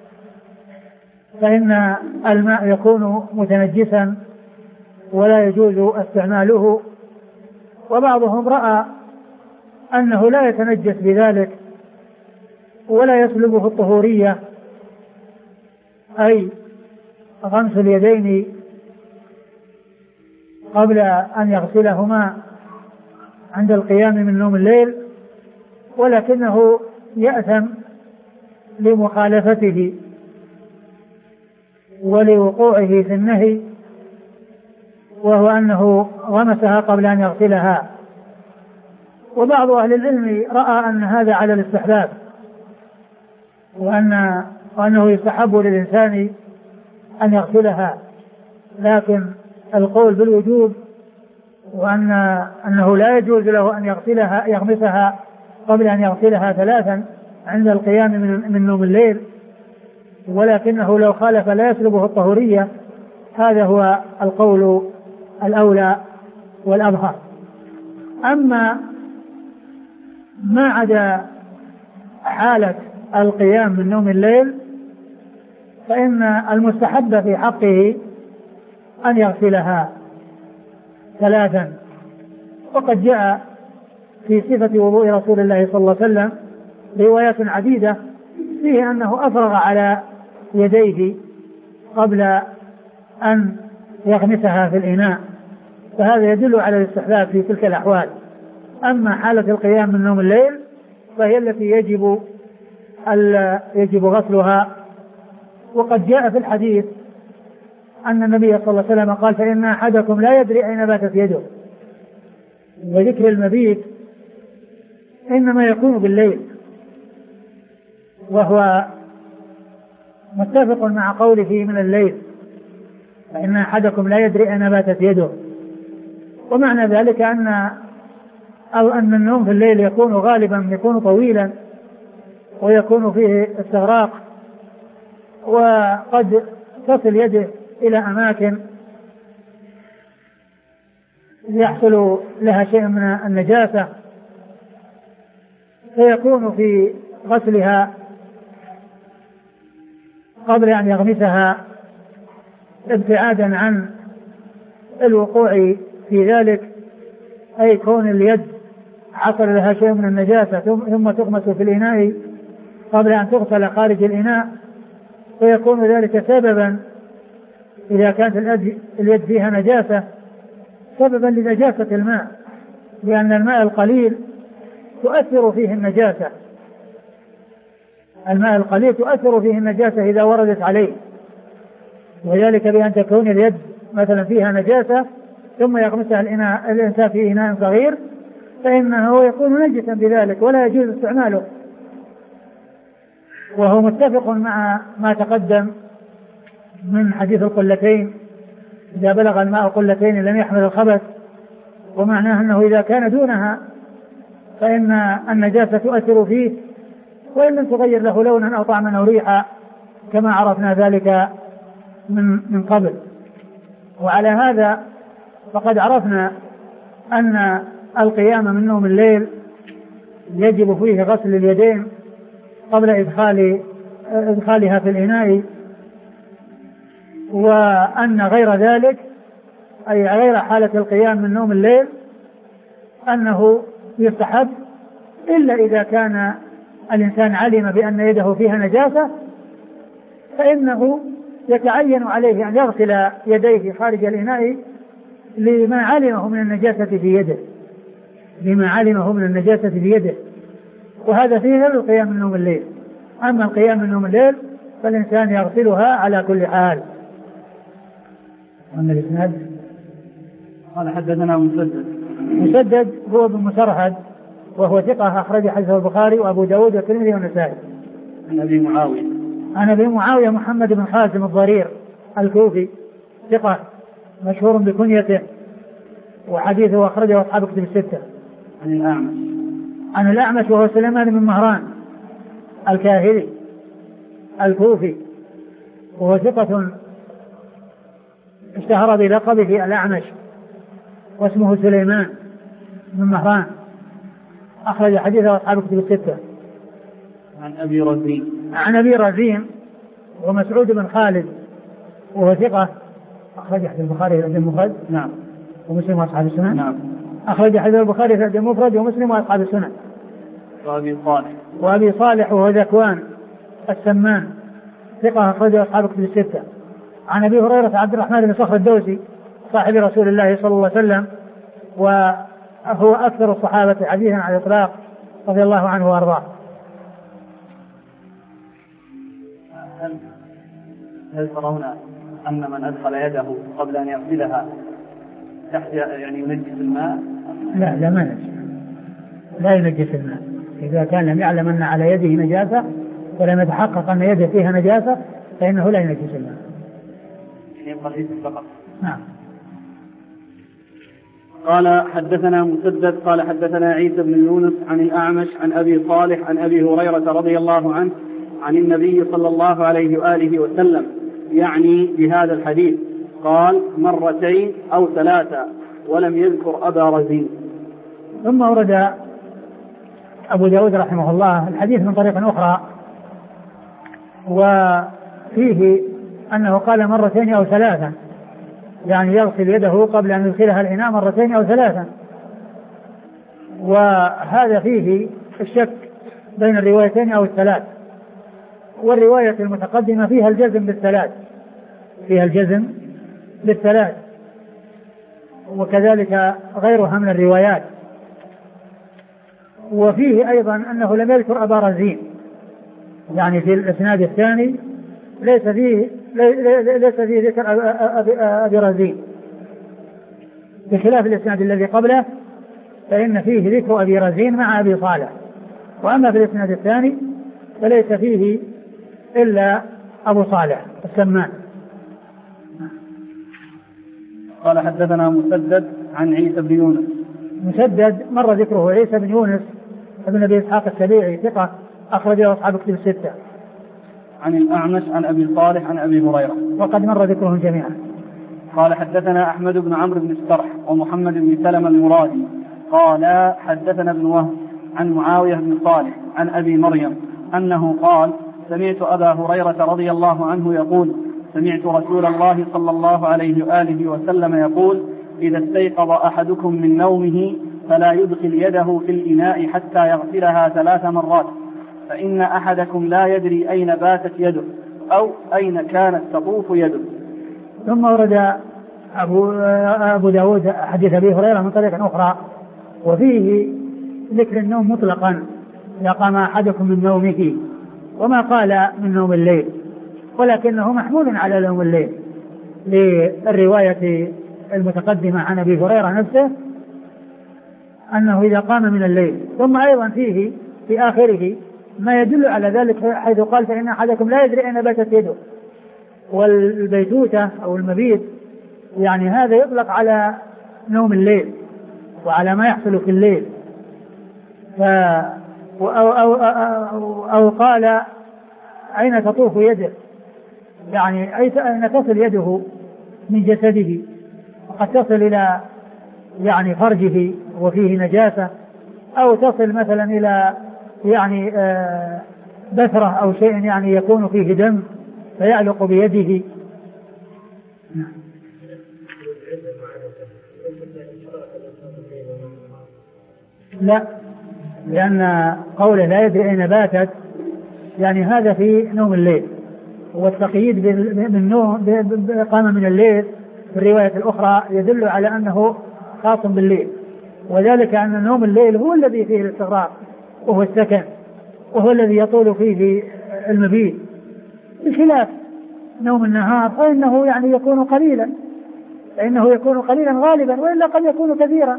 S2: فإن الماء يكون متنجسا ولا يجوز استعماله. وبعضهم رأى أنه لا يتنجس بذلك ولا يسلبه الطهورية، أي غمس اليدين قبل أن يغسلهما عند القيام من نوم الليل، ولكنه يأثم لمخالفته ولوقوعه في النهي، وهو أنه غمسها قبل أن يغسلها. وبعض أهل العلم رأى أن هذا على الاستحباب، وأن وأنه يستحب للإنسان أن يغسلها، لكن القول بالوجوب وأن أنه لا يجوز له أن يغسلها يغمسها قبل أن يغسلها ثلاثا عند القيام من, من نوم الليل، ولكنه لو خالف لا يسلبه الطهورية. هذا هو القول الأولى والأظهر. أما ما عدا حالة القيام من نوم الليل فإن المستحب في حقه أن يغسلها ثلاثا. وقد جاء في صفة وضوء رسول الله صلى الله عليه وسلم روايات عديدة فيه أنه أفرغ على يديه قبل أن يغمسها في الإناء، فهذا يدل على الاستحباب في تلك الأحوال. أما حالة القيام من نوم الليل فهي التي يجب يجب غسلها. وقد جاء في الحديث أن النبي صلى الله عليه وسلم قال فإن أحدكم لا يدري أين باتت يده. وذكر المبيت إنما يكون بالليل، وهو متفق مع قوله من الليل، فإن أحدكم لا يدري أين باتت يده. ومعنى ذلك أن أو أن النوم في الليل يكون غالبا يكون طويلا ويكون فيه استغراق، وقد تصل يده إلى أماكن يحصل لها شيء من النجاسة، فيكون في غسلها قبل أن يغمسها ابتعادا عن الوقوع في ذلك، أي كون اليد حصل لها شيء من النجاسة ثم تغمس في الإناء قبل أن تغسل خارج الإناء، فيكون ذلك سببا إذا كانت اليد فيها نجاسة سببا لنجاسة الماء، لأن الماء القليل تؤثر فيه النجاسة، الماء القليل تؤثر فيه النجاسة إذا وردت عليه، وذلك بأن تكون اليد مثلا فيها نجاسة ثم يغمسها الإناء الإنسان في إناء صغير فإنه يكون نجسا بذلك ولا يجوز استعماله. وهو متفق مع ما تقدم من حديث القلتين، إذا بلغ الماء قلتين لم يحمل الخبث، ومعناه أنه إذا كان دونها فإن النجاسة تؤثر فيه وإن لم تغير له لونا أو طعما أو ريحا كما عرفنا ذلك من من قبل. وعلى هذا فقد عرفنا أن القيام من نوم الليل يجب فيه غسل اليدين قبل إدخال إدخالها في الإناء، وأن غير ذلك أي غير حالة القيام من نوم الليل أنه يستحب إلا إذا كان الإنسان علم بأن يده فيها نجاسة، فإنه يتعين عليه أن يغسل يديه خارج الإناء لما علمه من النجاسة في يده لما علمه من النجاسة في يده وهذا فيه غير القيام من نوم الليل. أما القيام من نوم الليل فالإنسان يغسلها على كل حال. أما الإسناد
S1: قال حدثنا مسدد
S2: مسدد هو بن مسرهد وهو ثقة أخرج حديثه البخاري وأبو داود والترمذي والنسائي.
S1: عن أبي معاوية
S2: عن أبي معاوية محمد بن خازم الضرير الكوفي ثقة مشهور بكنيته وحديثه أخرجه أصحاب كتب الستة.
S1: عن الأعمش
S2: عن الأعمش وهو سليمان بن مهران الكاهلي الكوفي وهو ثقة اشتهر بلقبه الأعمش واسمه سليمان بن مهران أخرج حديثه أصحاب كتب الستة.
S1: عن أبي رزين
S2: عن أبي رزين ومسعود بن خالد وهو ثقة أخرج حديث البخاري في المفرد
S1: نعم
S2: ومسلم وأصحاب السنن
S1: نعم
S2: أخرج حديث البخاري في المفرد ومسلم وأصحاب السنن.
S1: وأبي صالح
S2: وأبي صالح وهو ذكوان السمان ثقة أخرج أصحاب كتب الستة. عن أبي هريرة عبد الرحمن بن صخر الدوسي صاحب رسول الله صلى الله عليه وسلم وهو أكثر الصحابة حديثا على الإطلاق رضي الله عنه وأرضاه.
S1: هل, هل ترون أن من أدخل يده قبل أن يغسلها تحت يعني ينجس الماء؟
S2: لا لا ما ينجس لا ينجس الماء إذا كان لم يعلم أن على يده نجاسة ولم يتحقق أن يده فيها نجاسة فإنه لا ينجس الماء.
S1: يبقى فقط.
S2: نعم.
S1: قال حدثنا مسدد قال حدثنا عيسى بن يونس عن الأعمش عن أبي صالح عن أبي هريرة رضي الله عنه عن النبي صلى الله عليه وآله وسلم يعني بهذا الحديث قال مرتين أو ثلاثة ولم يذكر أبا رزين.
S2: ثم ورد أبو داود رحمه الله الحديث من طريق أخرى وفيه أنه قال مرتين أو ثلاثة يعني يغسل يده قبل أن يدخلها الإناء مرتين أو ثلاثة، وهذا فيه الشك بين الروايتين أو الثلاث، والرواية المتقدمة فيها الجزم بالثلاث فيها الجزم بالثلاث وكذلك غيرها من الروايات. وفيه أيضا أنه لم يذكر أبا رزين، يعني في الإسناد الثاني ليس فيه ليس فيه ذكر أبي رزين، بخلاف الإسناد الذي قبله فإن فيه ذكر أبي رزين مع أبي صالح. وأما في الإسناد الثاني فليس فيه إلا أبو صالح السمان.
S1: قال حدثنا مسدد عن عيسى بن يونس.
S2: مسدد مر ذكره، عيسى بن يونس ابن أبي إسحاق السبيعي ثقة أخرجه أصحاب كتب الستة.
S1: عن الأعمش عن أبي صالح عن أبي هريرة
S2: وقد مر ذكرهم جميعا.
S1: قال حدثنا أحمد بن عمرو بن السرح ومحمد بن سلمة المرادي قال حدثنا ابن وهب عن معاوية بن صالح عن أبي مريم أنه قال سمعت أبا هريرة رضي الله عنه يقول سمعت رسول الله صلى الله عليه وآله وسلم يقول إذا استيقظ أحدكم من نومه فلا يدخل يده في الإناء حتى يغسلها ثلاث مرات فإن أحدكم لا يدري أين باتت يده أو أين كانت تطوف يده.
S2: ثم ورد أبو, أبو داود حديث أبي هريرة من طريق أخرى وفيه ذكر النوم مطلقا إذا قام أحدكم من نومه، وما قال من نوم الليل، ولكنه محمول على نوم الليل للرواية المتقدمة عن أبي هريرة نفسه أنه إذا قام من الليل. ثم أيضا فيه في آخره ما يدل على ذلك حيث قال فإن أحدكم لا يدري أين باتت يده. والبيتوتة أو المبيت يعني هذا يطلق على نوم الليل وعلى ما يحصل في الليل. ف أو, أو, أو, أو قال أين تطوف يده، يعني أين تصل يده من جسده، وقد تصل إلى يعني فرجه وفيه نجاسة، أو تصل مثلا إلى يعني بثرة أو شيء يعني يكون فيه دم فيعلق بيده. لا، لأن قوله لا يدري أين باتت يعني هذا في نوم الليل، والتقييد بالنوم قام من الليل في الرواية الأخرى يدل على أنه خاص بالليل، وذلك أن نوم الليل هو الذي فيه الاستغراق وهو السكن وهو الذي يطول فيه المبيت، بخلاف نوم النهار فإنه يعني يكون قليلا فإنه يكون قليلا غالبا، وإلا قد يكون كثيرا.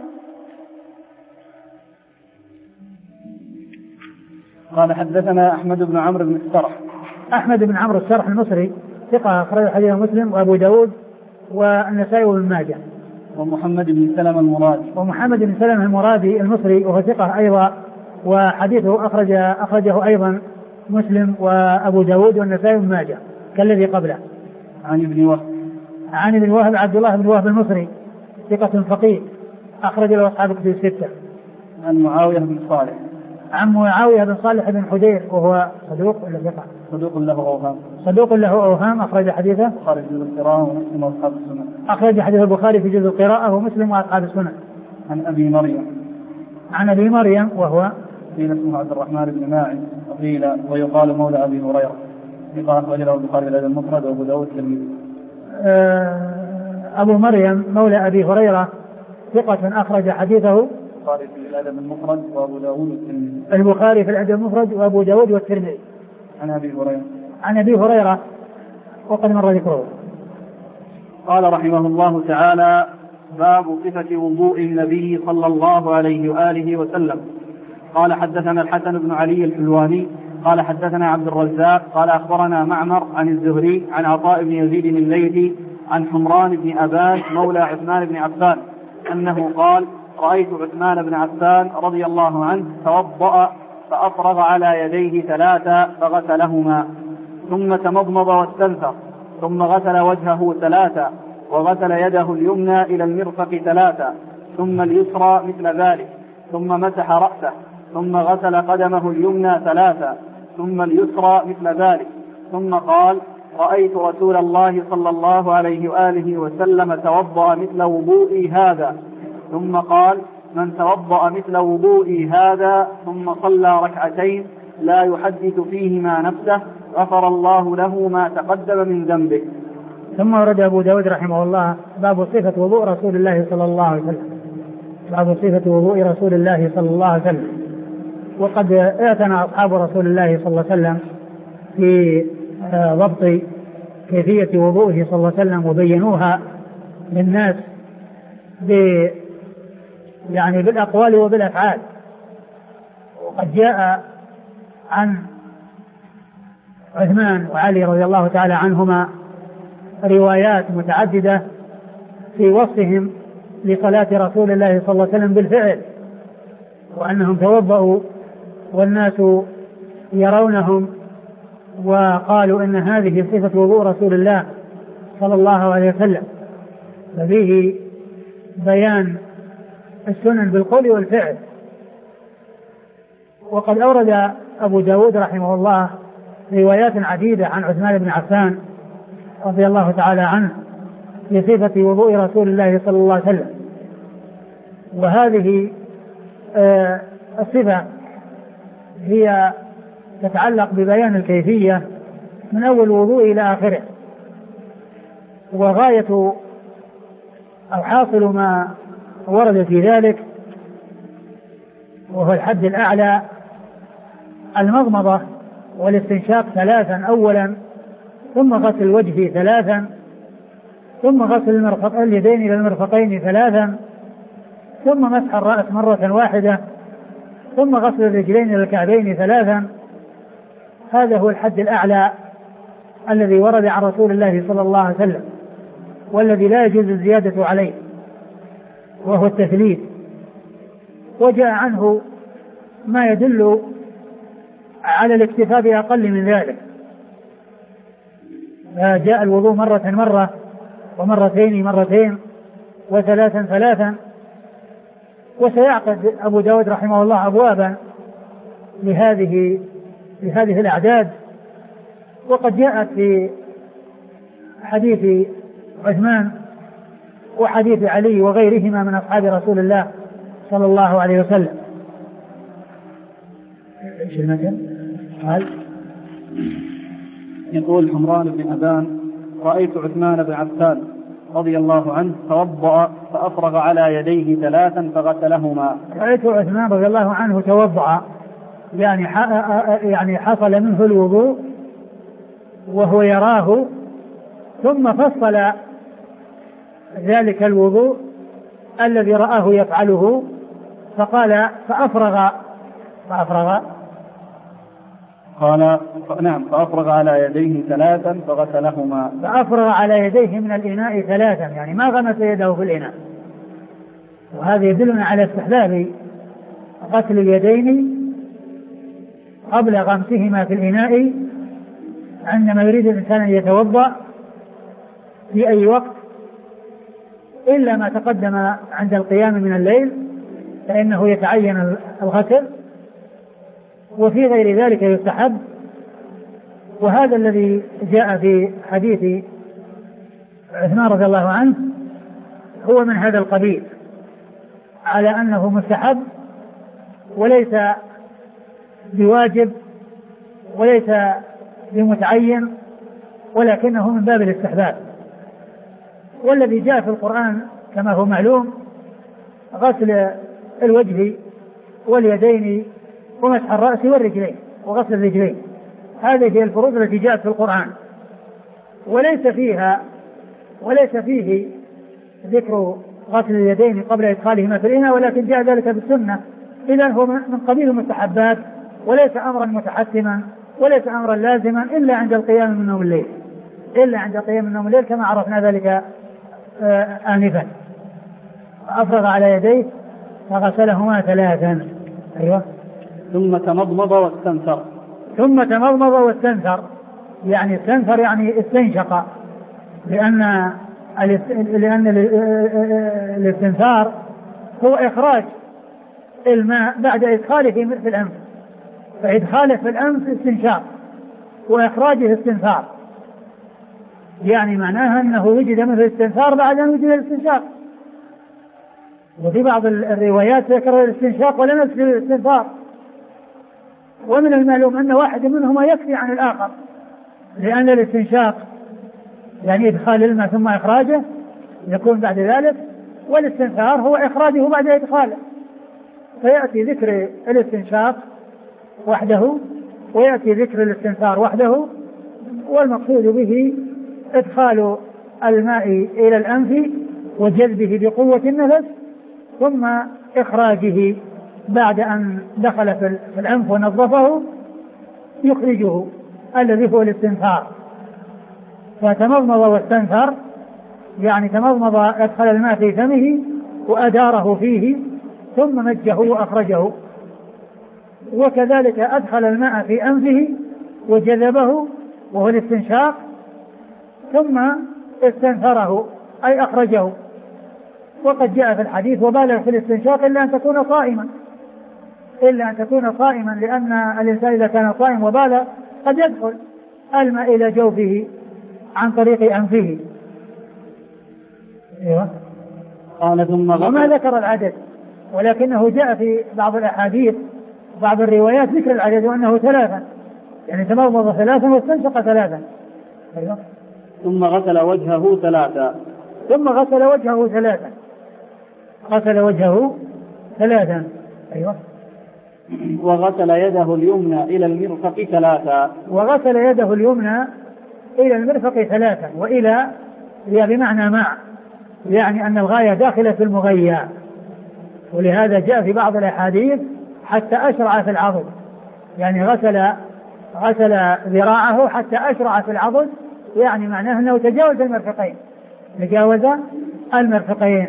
S1: قال حدثنا أحمد بن عمرو بن السرح.
S2: أحمد بن عمرو السرح المصري ثقة أخرج حديث مسلم وأبو داود والنسائي وابن ماجه.
S1: ومحمد بن سلمة المرادي.
S2: ومحمد بن سلمة المرادي المصري وهو ثقة أيضا، وحديثه أخرج أخرجه أيضا مسلم وأبو داود والنسائي وابن ماجه كالذي قبله.
S1: عن ابن وهب.
S2: عن ابن وهب عبد الله بن وهب المصري ثقة فقيه أخرج له أصحاب الكتب الستة.
S1: عن معاوية بن صالح.
S2: عن معاوية بن صالح بن حدير وهو صدوق ولا ثقة؟
S1: صدوق له أوهام.
S2: صدوق له أوهام أخرج حديثه
S1: البخاري في جزء القراءة ومسلم وأصحاب السنن.
S2: أخرج حديث البخاري في جزء القراءة ومسلم وأصحاب السنن.
S1: عن أبي مريم.
S2: عن أبي مريم وهو
S1: قيل اسمه عبد الرحمن بن ماعز وقيل ويقال مولى أبي هريرة ثقة أخرج له البخاري في الأدب المفرد وأبو داود الترمذي.
S2: أبو مريم مولى أبي هريرة ثقة أخرج حديثه
S1: البخاري في الأدب المفرد وأبو داود والترمذي.
S2: البخاري في الأدب المفرد وأبو داود والترمذي.
S1: عن أبي هريرة.
S2: عن أبي هريرة وقد مر ذكره.
S1: قال رحمه الله تعالى: باب صفة وضوء النبي صلى الله عليه وآله وسلم. قال حدثنا الحسن بن علي الحلواني قال حدثنا عبد الرزاق قال أخبرنا معمر عن الزهري عن عطاء بن يزيد الليثي عن حمران بن أبان مولى عثمان بن عفان أنه قال: رأيت عثمان بن عفان رضي الله عنه توضأ فأفرغ على يديه ثلاثة فغسلهما ثم تمضمض واستنثر ثم غسل وجهه ثلاثة وغسل يده اليمنى إلى المرفق ثلاثة ثم اليسرى مثل ذلك ثم مسح رأسه ثم غسل قدمه اليمنى ثلاثة ثم اليسرى مثل ذلك ثم قال: رأيت رسول الله صلى الله عليه وآله وسلم توضأ مثل وضوئي هذا ثم قال: من توضأ مثل وضوئي هذا ثم صلى ركعتين لا يحدث فيهما نفسه غفر الله له ما تقدم من ذنبه.
S2: ثم ورد أبو داود رحمه الله باب صفة وضوء رسول الله صلى الله عليه وسلم. باب صفة وضوء رسول الله صلى الله عليه وسلم. وقد اعتنى أصحاب رسول الله صلى الله عليه وسلم في ضبط كيفية وضوءه صلى الله عليه وسلم وبينوها للناس ب يعني بالأقوال وبالأفعال. وقد جاء عن عثمان وعلي رضي الله تعالى عنهما روايات متعددة في وصفهم لصلاة رسول الله صلى الله عليه وسلم بالفعل، وأنهم توضأوا والناس يرونهم وقالوا إن هذه صفة وضوء رسول الله صلى الله عليه وسلم، ففيه بيان السنن بالقول والفعل. وقد أورد أبو داود رحمه الله روايات عديدة عن عثمان بن عفان رضي الله تعالى عنه في صفة وضوء رسول الله صلى الله عليه وسلم، وهذه آه الصفة هي تتعلق ببيان الكيفية من أول الوضوء إلى آخره، وغاية أو حاصل ما ورد في ذلك وهو الحد الأعلى المضمضة والاستنشاق ثلاثا أولا، ثم غسل الوجه ثلاثا، ثم غسل المرفق اليدين إلى المرفقين ثلاثا، ثم مسح الرأس مرة واحدة، ثم غسل الرجلين إلى الكعبين ثلاثا. هذا هو الحد الأعلى الذي ورد عن رسول الله صلى الله عليه وسلم، والذي لا يجوز الزيادة عليه، وهو التثليث. وجاء عنه ما يدل على الاكتفاء بأقل من ذلك، جاء الوضوء مرة مرة ومرتين مرتين وثلاثا ثلاثا. وسيعقد أبو داود رحمه الله أبوابا لهذه لهذه الأعداد. وقد جاءت في حديث عثمان وحديث علي وغيرهما من أصحاب رسول الله صلى الله عليه وسلم. ايش المثل؟ قال
S1: يقول حمران بن أبان: رأيت عثمان بن عفان رضي الله عنه توضأ فأفرغ على يديه ثلاثا فغسلهما.
S2: رأيت عثمان رضي الله عنه توضأ، يعني يعني حصل منه الوضوء وهو يراه، ثم فصل ذلك الوضوء الذي رآه يفعله فقال فأفرغ فأفرغ
S1: قال نعم فأفرغ على يديه ثلاثا فغسلهما.
S2: فأفرغ على يديه من الإناء ثلاثا، يعني ما غمس يده في الإناء. وهذا يدلنا على استحباب غسل اليدين قبل غمسهما في الإناء عندما يريد الإنسان أن يتوضأ في أي وقت، إلا ما تقدم عند القيام من الليل فإنه يتعين الغسل، وفي غير ذلك يستحب. وهذا الذي جاء في حديث عثمان رضي الله عنه هو من هذا القبيل، على أنه مستحب وليس بواجب وليس بمتعين، ولكنه من باب الاستحباب. والذي جاء في القرآن كما هو معلوم غسل الوجه واليدين ومسح الرأس والرجلين وغسل الرجلين، هذه هي الفروض التي جاءت في القرآن، وليس فيها وليس فيه ذكر غسل اليدين قبل إدخالهما في الإناء، ولكن جاء ذلك بالسنة. إذن هو من قبيل المستحبات وليس أمرا متحتما وليس أمرا لازما إلا عند القيام من نوم الليل إلا عند القيام من نوم الليل كما عرفنا ذلك آنفا. أفرغ على يديه فغسلهما ثلاثا. أيوة.
S1: ثم تمضمض واستنثر.
S2: ثم تمضمض واستنثر، يعني استنثر يعني استنشق، لأن لأن الاستنثار هو إخراج الماء بعد إدخاله في الأنف، فإدخاله في الأنف استنشاق وإخراجه استنثار، يعني معناها أنه وجد مثل الاستنثار بعد أن وجد الاستنشاق. وفي بعض الروايات ذكر الاستنشاق ولم يذكر الاستنثار. ومن المعلوم أن واحد منهما يكفي عن الآخر، لأن الاستنشاق يعني إدخال الماء ثم إخراجه يكون بعد ذلك، والاستنثار هو إخراجه بعد إدخاله، فيأتي ذكر الاستنشاق وحده ويأتي ذكر الاستنثار وحده، والمقصود به إدخال الماء إلى الأنف وجذبه بقوة النفس ثم إخراجه بعد أن دخل في الأنف ونظفه يخرجه الذي هو الاستنثار. فتمضمض واستنثر يعني تمضمض أدخل الماء في فمه وأداره فيه ثم مجه وأخرجه، وكذلك أدخل الماء في أنفه وجذبه وهو الاستنشاق ثم استنثره أي أخرجه. وقد جاء في الحديث وبالغ في الاستنشاق إلا أن تكون صائما إلا أن تكون صائما لأن الإنسان إذا كان صائم وبالغ قد يدخل الماء إلى جوفه عن طريق أنفه. أيوة.
S1: قال ثم
S2: وما ذكر العدد، ولكنه جاء في بعض الأحاديث بعض الروايات ذكر العدد وأنه ثلاثا، يعني تمضمض ثلاثا واستنشق ثلاثا. أيوة.
S1: ثم غسل وجهه ثلاثا
S2: ثم غسل وجهه ثلاثا غسل وجهه ثلاثا أيوة.
S1: وغسل يده اليمنى إلى المرفق ثلاثا
S2: وغسل يده اليمنى إلى المرفق ثلاثا، وإلى هي بمعنى مع، يعني أن الغاية داخلة في المغيّة، ولهذا جاء في بعض الأحاديث حتى أشرع في العضد، يعني غسل غسل ذراعه حتى أشرع في العضد، يعني معناه أنه تجاوز المرفقين تجاوز المرفقين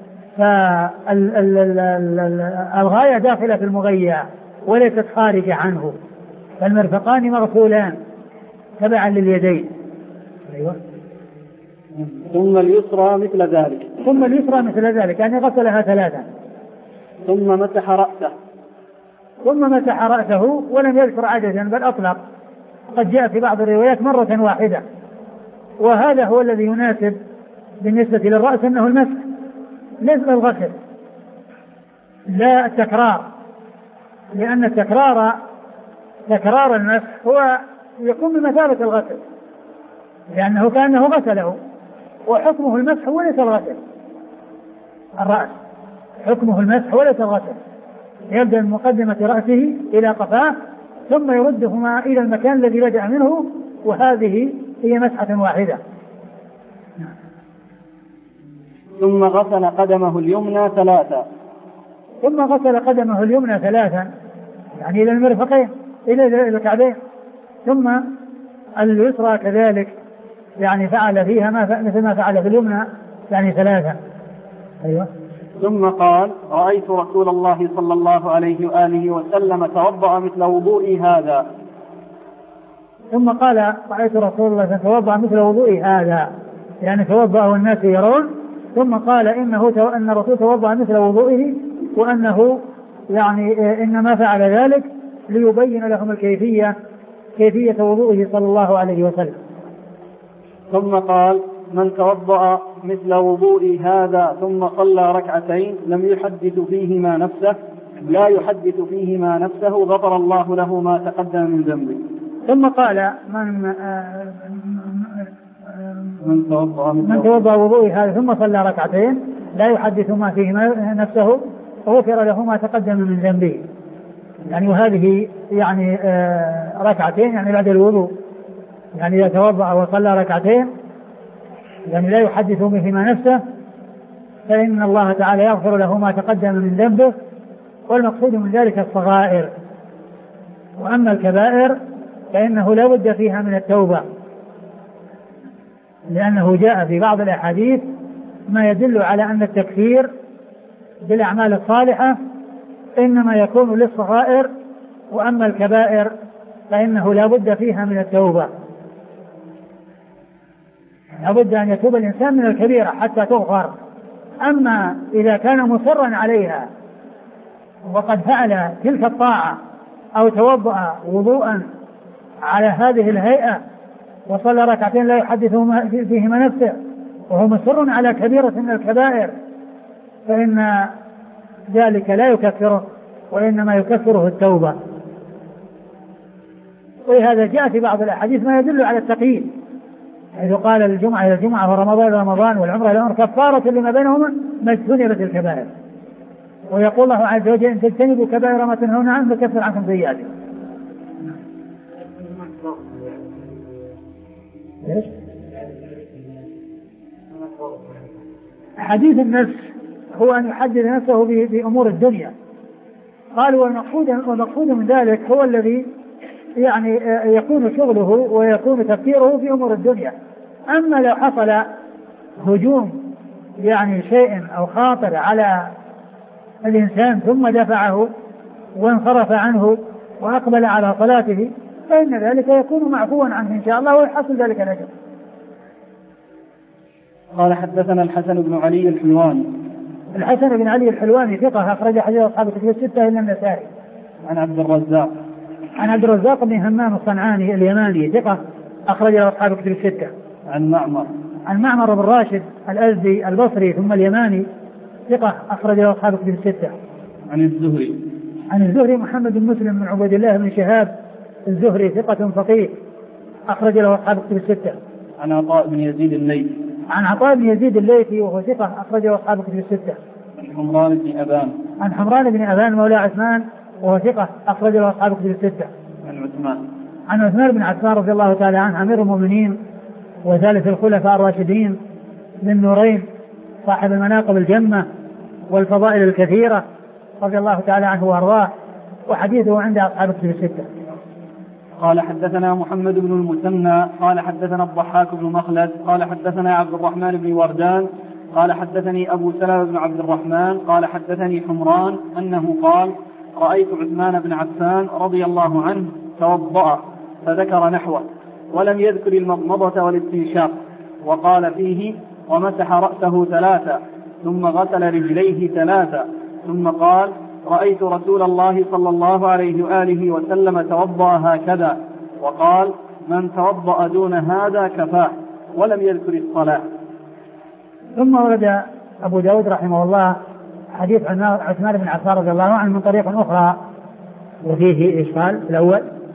S2: فالغاية داخلة في المغيّة وليست خارجة عنه، فالمرفقان مغسولان تبعا لليدين. أيوة.
S1: ثم اليسرى مثل ذلك
S2: ثم اليسرى مثل ذلك يعني غسلها ثلاثا.
S1: ثم مسح رأسه
S2: ثم مسح رأسه ولم يذكر عددا بل أطلق، قد جاء في بعض الروايات مرة واحدة، وهذا هو الذي يناسب بالنسبة للرأس أنه المسح نسبة الغسل لا التكرار، لأن التكرار تكرار المسح هو يكون بمثابة الغسل لأنه كأنه غسله، وحكمه المسح وليس الغسل. الرأس حكمه المسح وليس الغسل، يبدأ من مقدمة رأسه إلى قفاه ثم يردهما إلى المكان الذي بدأ منه، وهذه هي مسحة واحدة.
S1: ثم غسل قدمه اليمنى ثلاثا
S2: ثم غسل قدمه اليمنى ثلاثا يعني إلى المرفقين إلى الكعبين، ثم اليسرى كذلك يعني فعل فيها ما مثل ما فعل في اليمنى يعني ثلاثا. أيوة.
S1: ثم قال رأيت رسول الله صلى الله عليه وآله وسلم توضأ مثل وضوئي هذا.
S2: ثم قال رأيت رسول الله توضأ مثل وضوئي هذا يعني توضأ والناس يرون، ثم قال إنه تو... أن الرسول توضأ مثل وضوئه، وأنه يعني إنما فعل ذلك ليبين لهم الكيفية كيفية وضوئه صلى الله عليه وسلم.
S1: ثم قال من توضأ مثل وضوئي هذا ثم صلى ركعتين لم يحدث فيهما نفسه لا يحدث فيهما نفسه غفر الله له ما تقدم من ذنبه.
S2: ثم قال من
S1: من توضأ
S2: من توضأ وضوئي هذا ثم صلى ركعتين لا يحدث ما فيهما نفسه غفر له ما تقدم من ذنبه، يعني وهذه يعني ركعتين يعني بعد الوضوء، يعني إذا توضأ وصلى ركعتين يعني لا يحدث بهما نفسه فإن الله تعالى يغفر له ما تقدم من ذنبه، والمقصود من ذلك الصغائر، وأما الكبائر فإنه لا بد فيها من التوبة، لأنه جاء في بعض الأحاديث ما يدل على أن التكفير بالأعمال الصالحة إنما يكون للصغائر، وأما الكبائر فإنه لا بد فيها من التوبة، لا بد أن يتوب الإنسان من الكبيرة حتى تغفر. أما إذا كان مصرا عليها وقد فعل تلك الطاعة أو توضأ وضوءا على هذه الهيئة وصلى ركعتين لا يحدث فيهما نفسه وهو مصر على كبيرة من الكبائر فإن ذلك لا يكفره، وإنما يكفره التوبة. ولهذا جاء في بعض الأحاديث ما يدل على التقييد، حيث قال الجمعة إلى الجمعة ورمضان إلى رمضان والعمرة إلى العمرة كفارة لما بينهما ما اجتنبت الكبائر. ويقول الله عز وجل إن تجتنبوا كبائر ما تنهون عنه نكفر عنكم سيئاتكم. حديث النفس هو أن يحدد نفسه بأمور الدنيا. قالوا والمقصود والمقصود من ذلك هو الذي يعني يكون شغله ويكون تفكيره في أمور الدنيا. أما لو حصل هجوم يعني شيء أو خاطر على الإنسان ثم دفعه وانصرف عنه وأقبل على صلاته فإن ذلك يكون معفوا عنه إن شاء الله ويحصل ذلك الأجر.
S1: قال حدثنا الحسن بن علي الحلواني.
S2: الحسن بن علي الحلواني ثقة أخرج حديث أصحاب الكتب الستة إلا النسائي.
S1: عن عبد الرزاق.
S2: عن عبد الرزاق بن همام الصنعاني اليماني ثقة أخرج أصحاب الكتب الستة.
S1: عن معمر.
S2: عن معمر بن راشد الأزدي البصري ثم اليماني ثقة أخرج أصحاب الكتب الستة.
S1: عن الزهري.
S2: عن الزهري محمد بن مسلم بن عبيد الله بن شهاب الزهري ثقة فقيه أخرج له أصحاب الكتب الستة.
S1: عن عطاء بن يزيد الليثي.
S2: عن عطاء بن يزيد الليثي وهو ثقة أخرج له أصحاب الكتب الستة.
S1: عن حمران بن أبان.
S2: عن حمران بن أبان مولى عثمان وهو ثقة أخرج له أصحاب الكتب الستة.
S1: عن عثمان.
S2: عن عثمان بن عفان رضي الله تعالى عنه أمير المؤمنين وثالث الخلفاء الراشدين من نورين صاحب المناقب الجمة والفضائل الكثيرة رضي الله تعالى عنه وأرضاه وحديثه عند أصحاب الكتب الستة.
S1: قال حدثنا محمد بن المثنى قال حدثنا الضحاك بن مخلد قال حدثنا عبد الرحمن بن وردان قال حدثني أبو سلمة بن عبد الرحمن قال حدثني حمران أنه قال رأيت عثمان بن عفان رضي الله عنه توضأ فذكر نحوه ولم يذكر المضمضة والاستنشاق وقال فيه ومسح رأسه ثلاثة ثم غسل رجليه ثلاثة ثم قال رأيت رسول الله صلى الله عليه وآله وسلم توضأ هكذا وقال من توضأ دون هذا كفاه ولم يذكر الصلاة.
S2: ثم ورد أبو داود رحمه الله حديث عثمان بن عفان رضي الله عنه من طريق أخرى وفيه إشكال الأول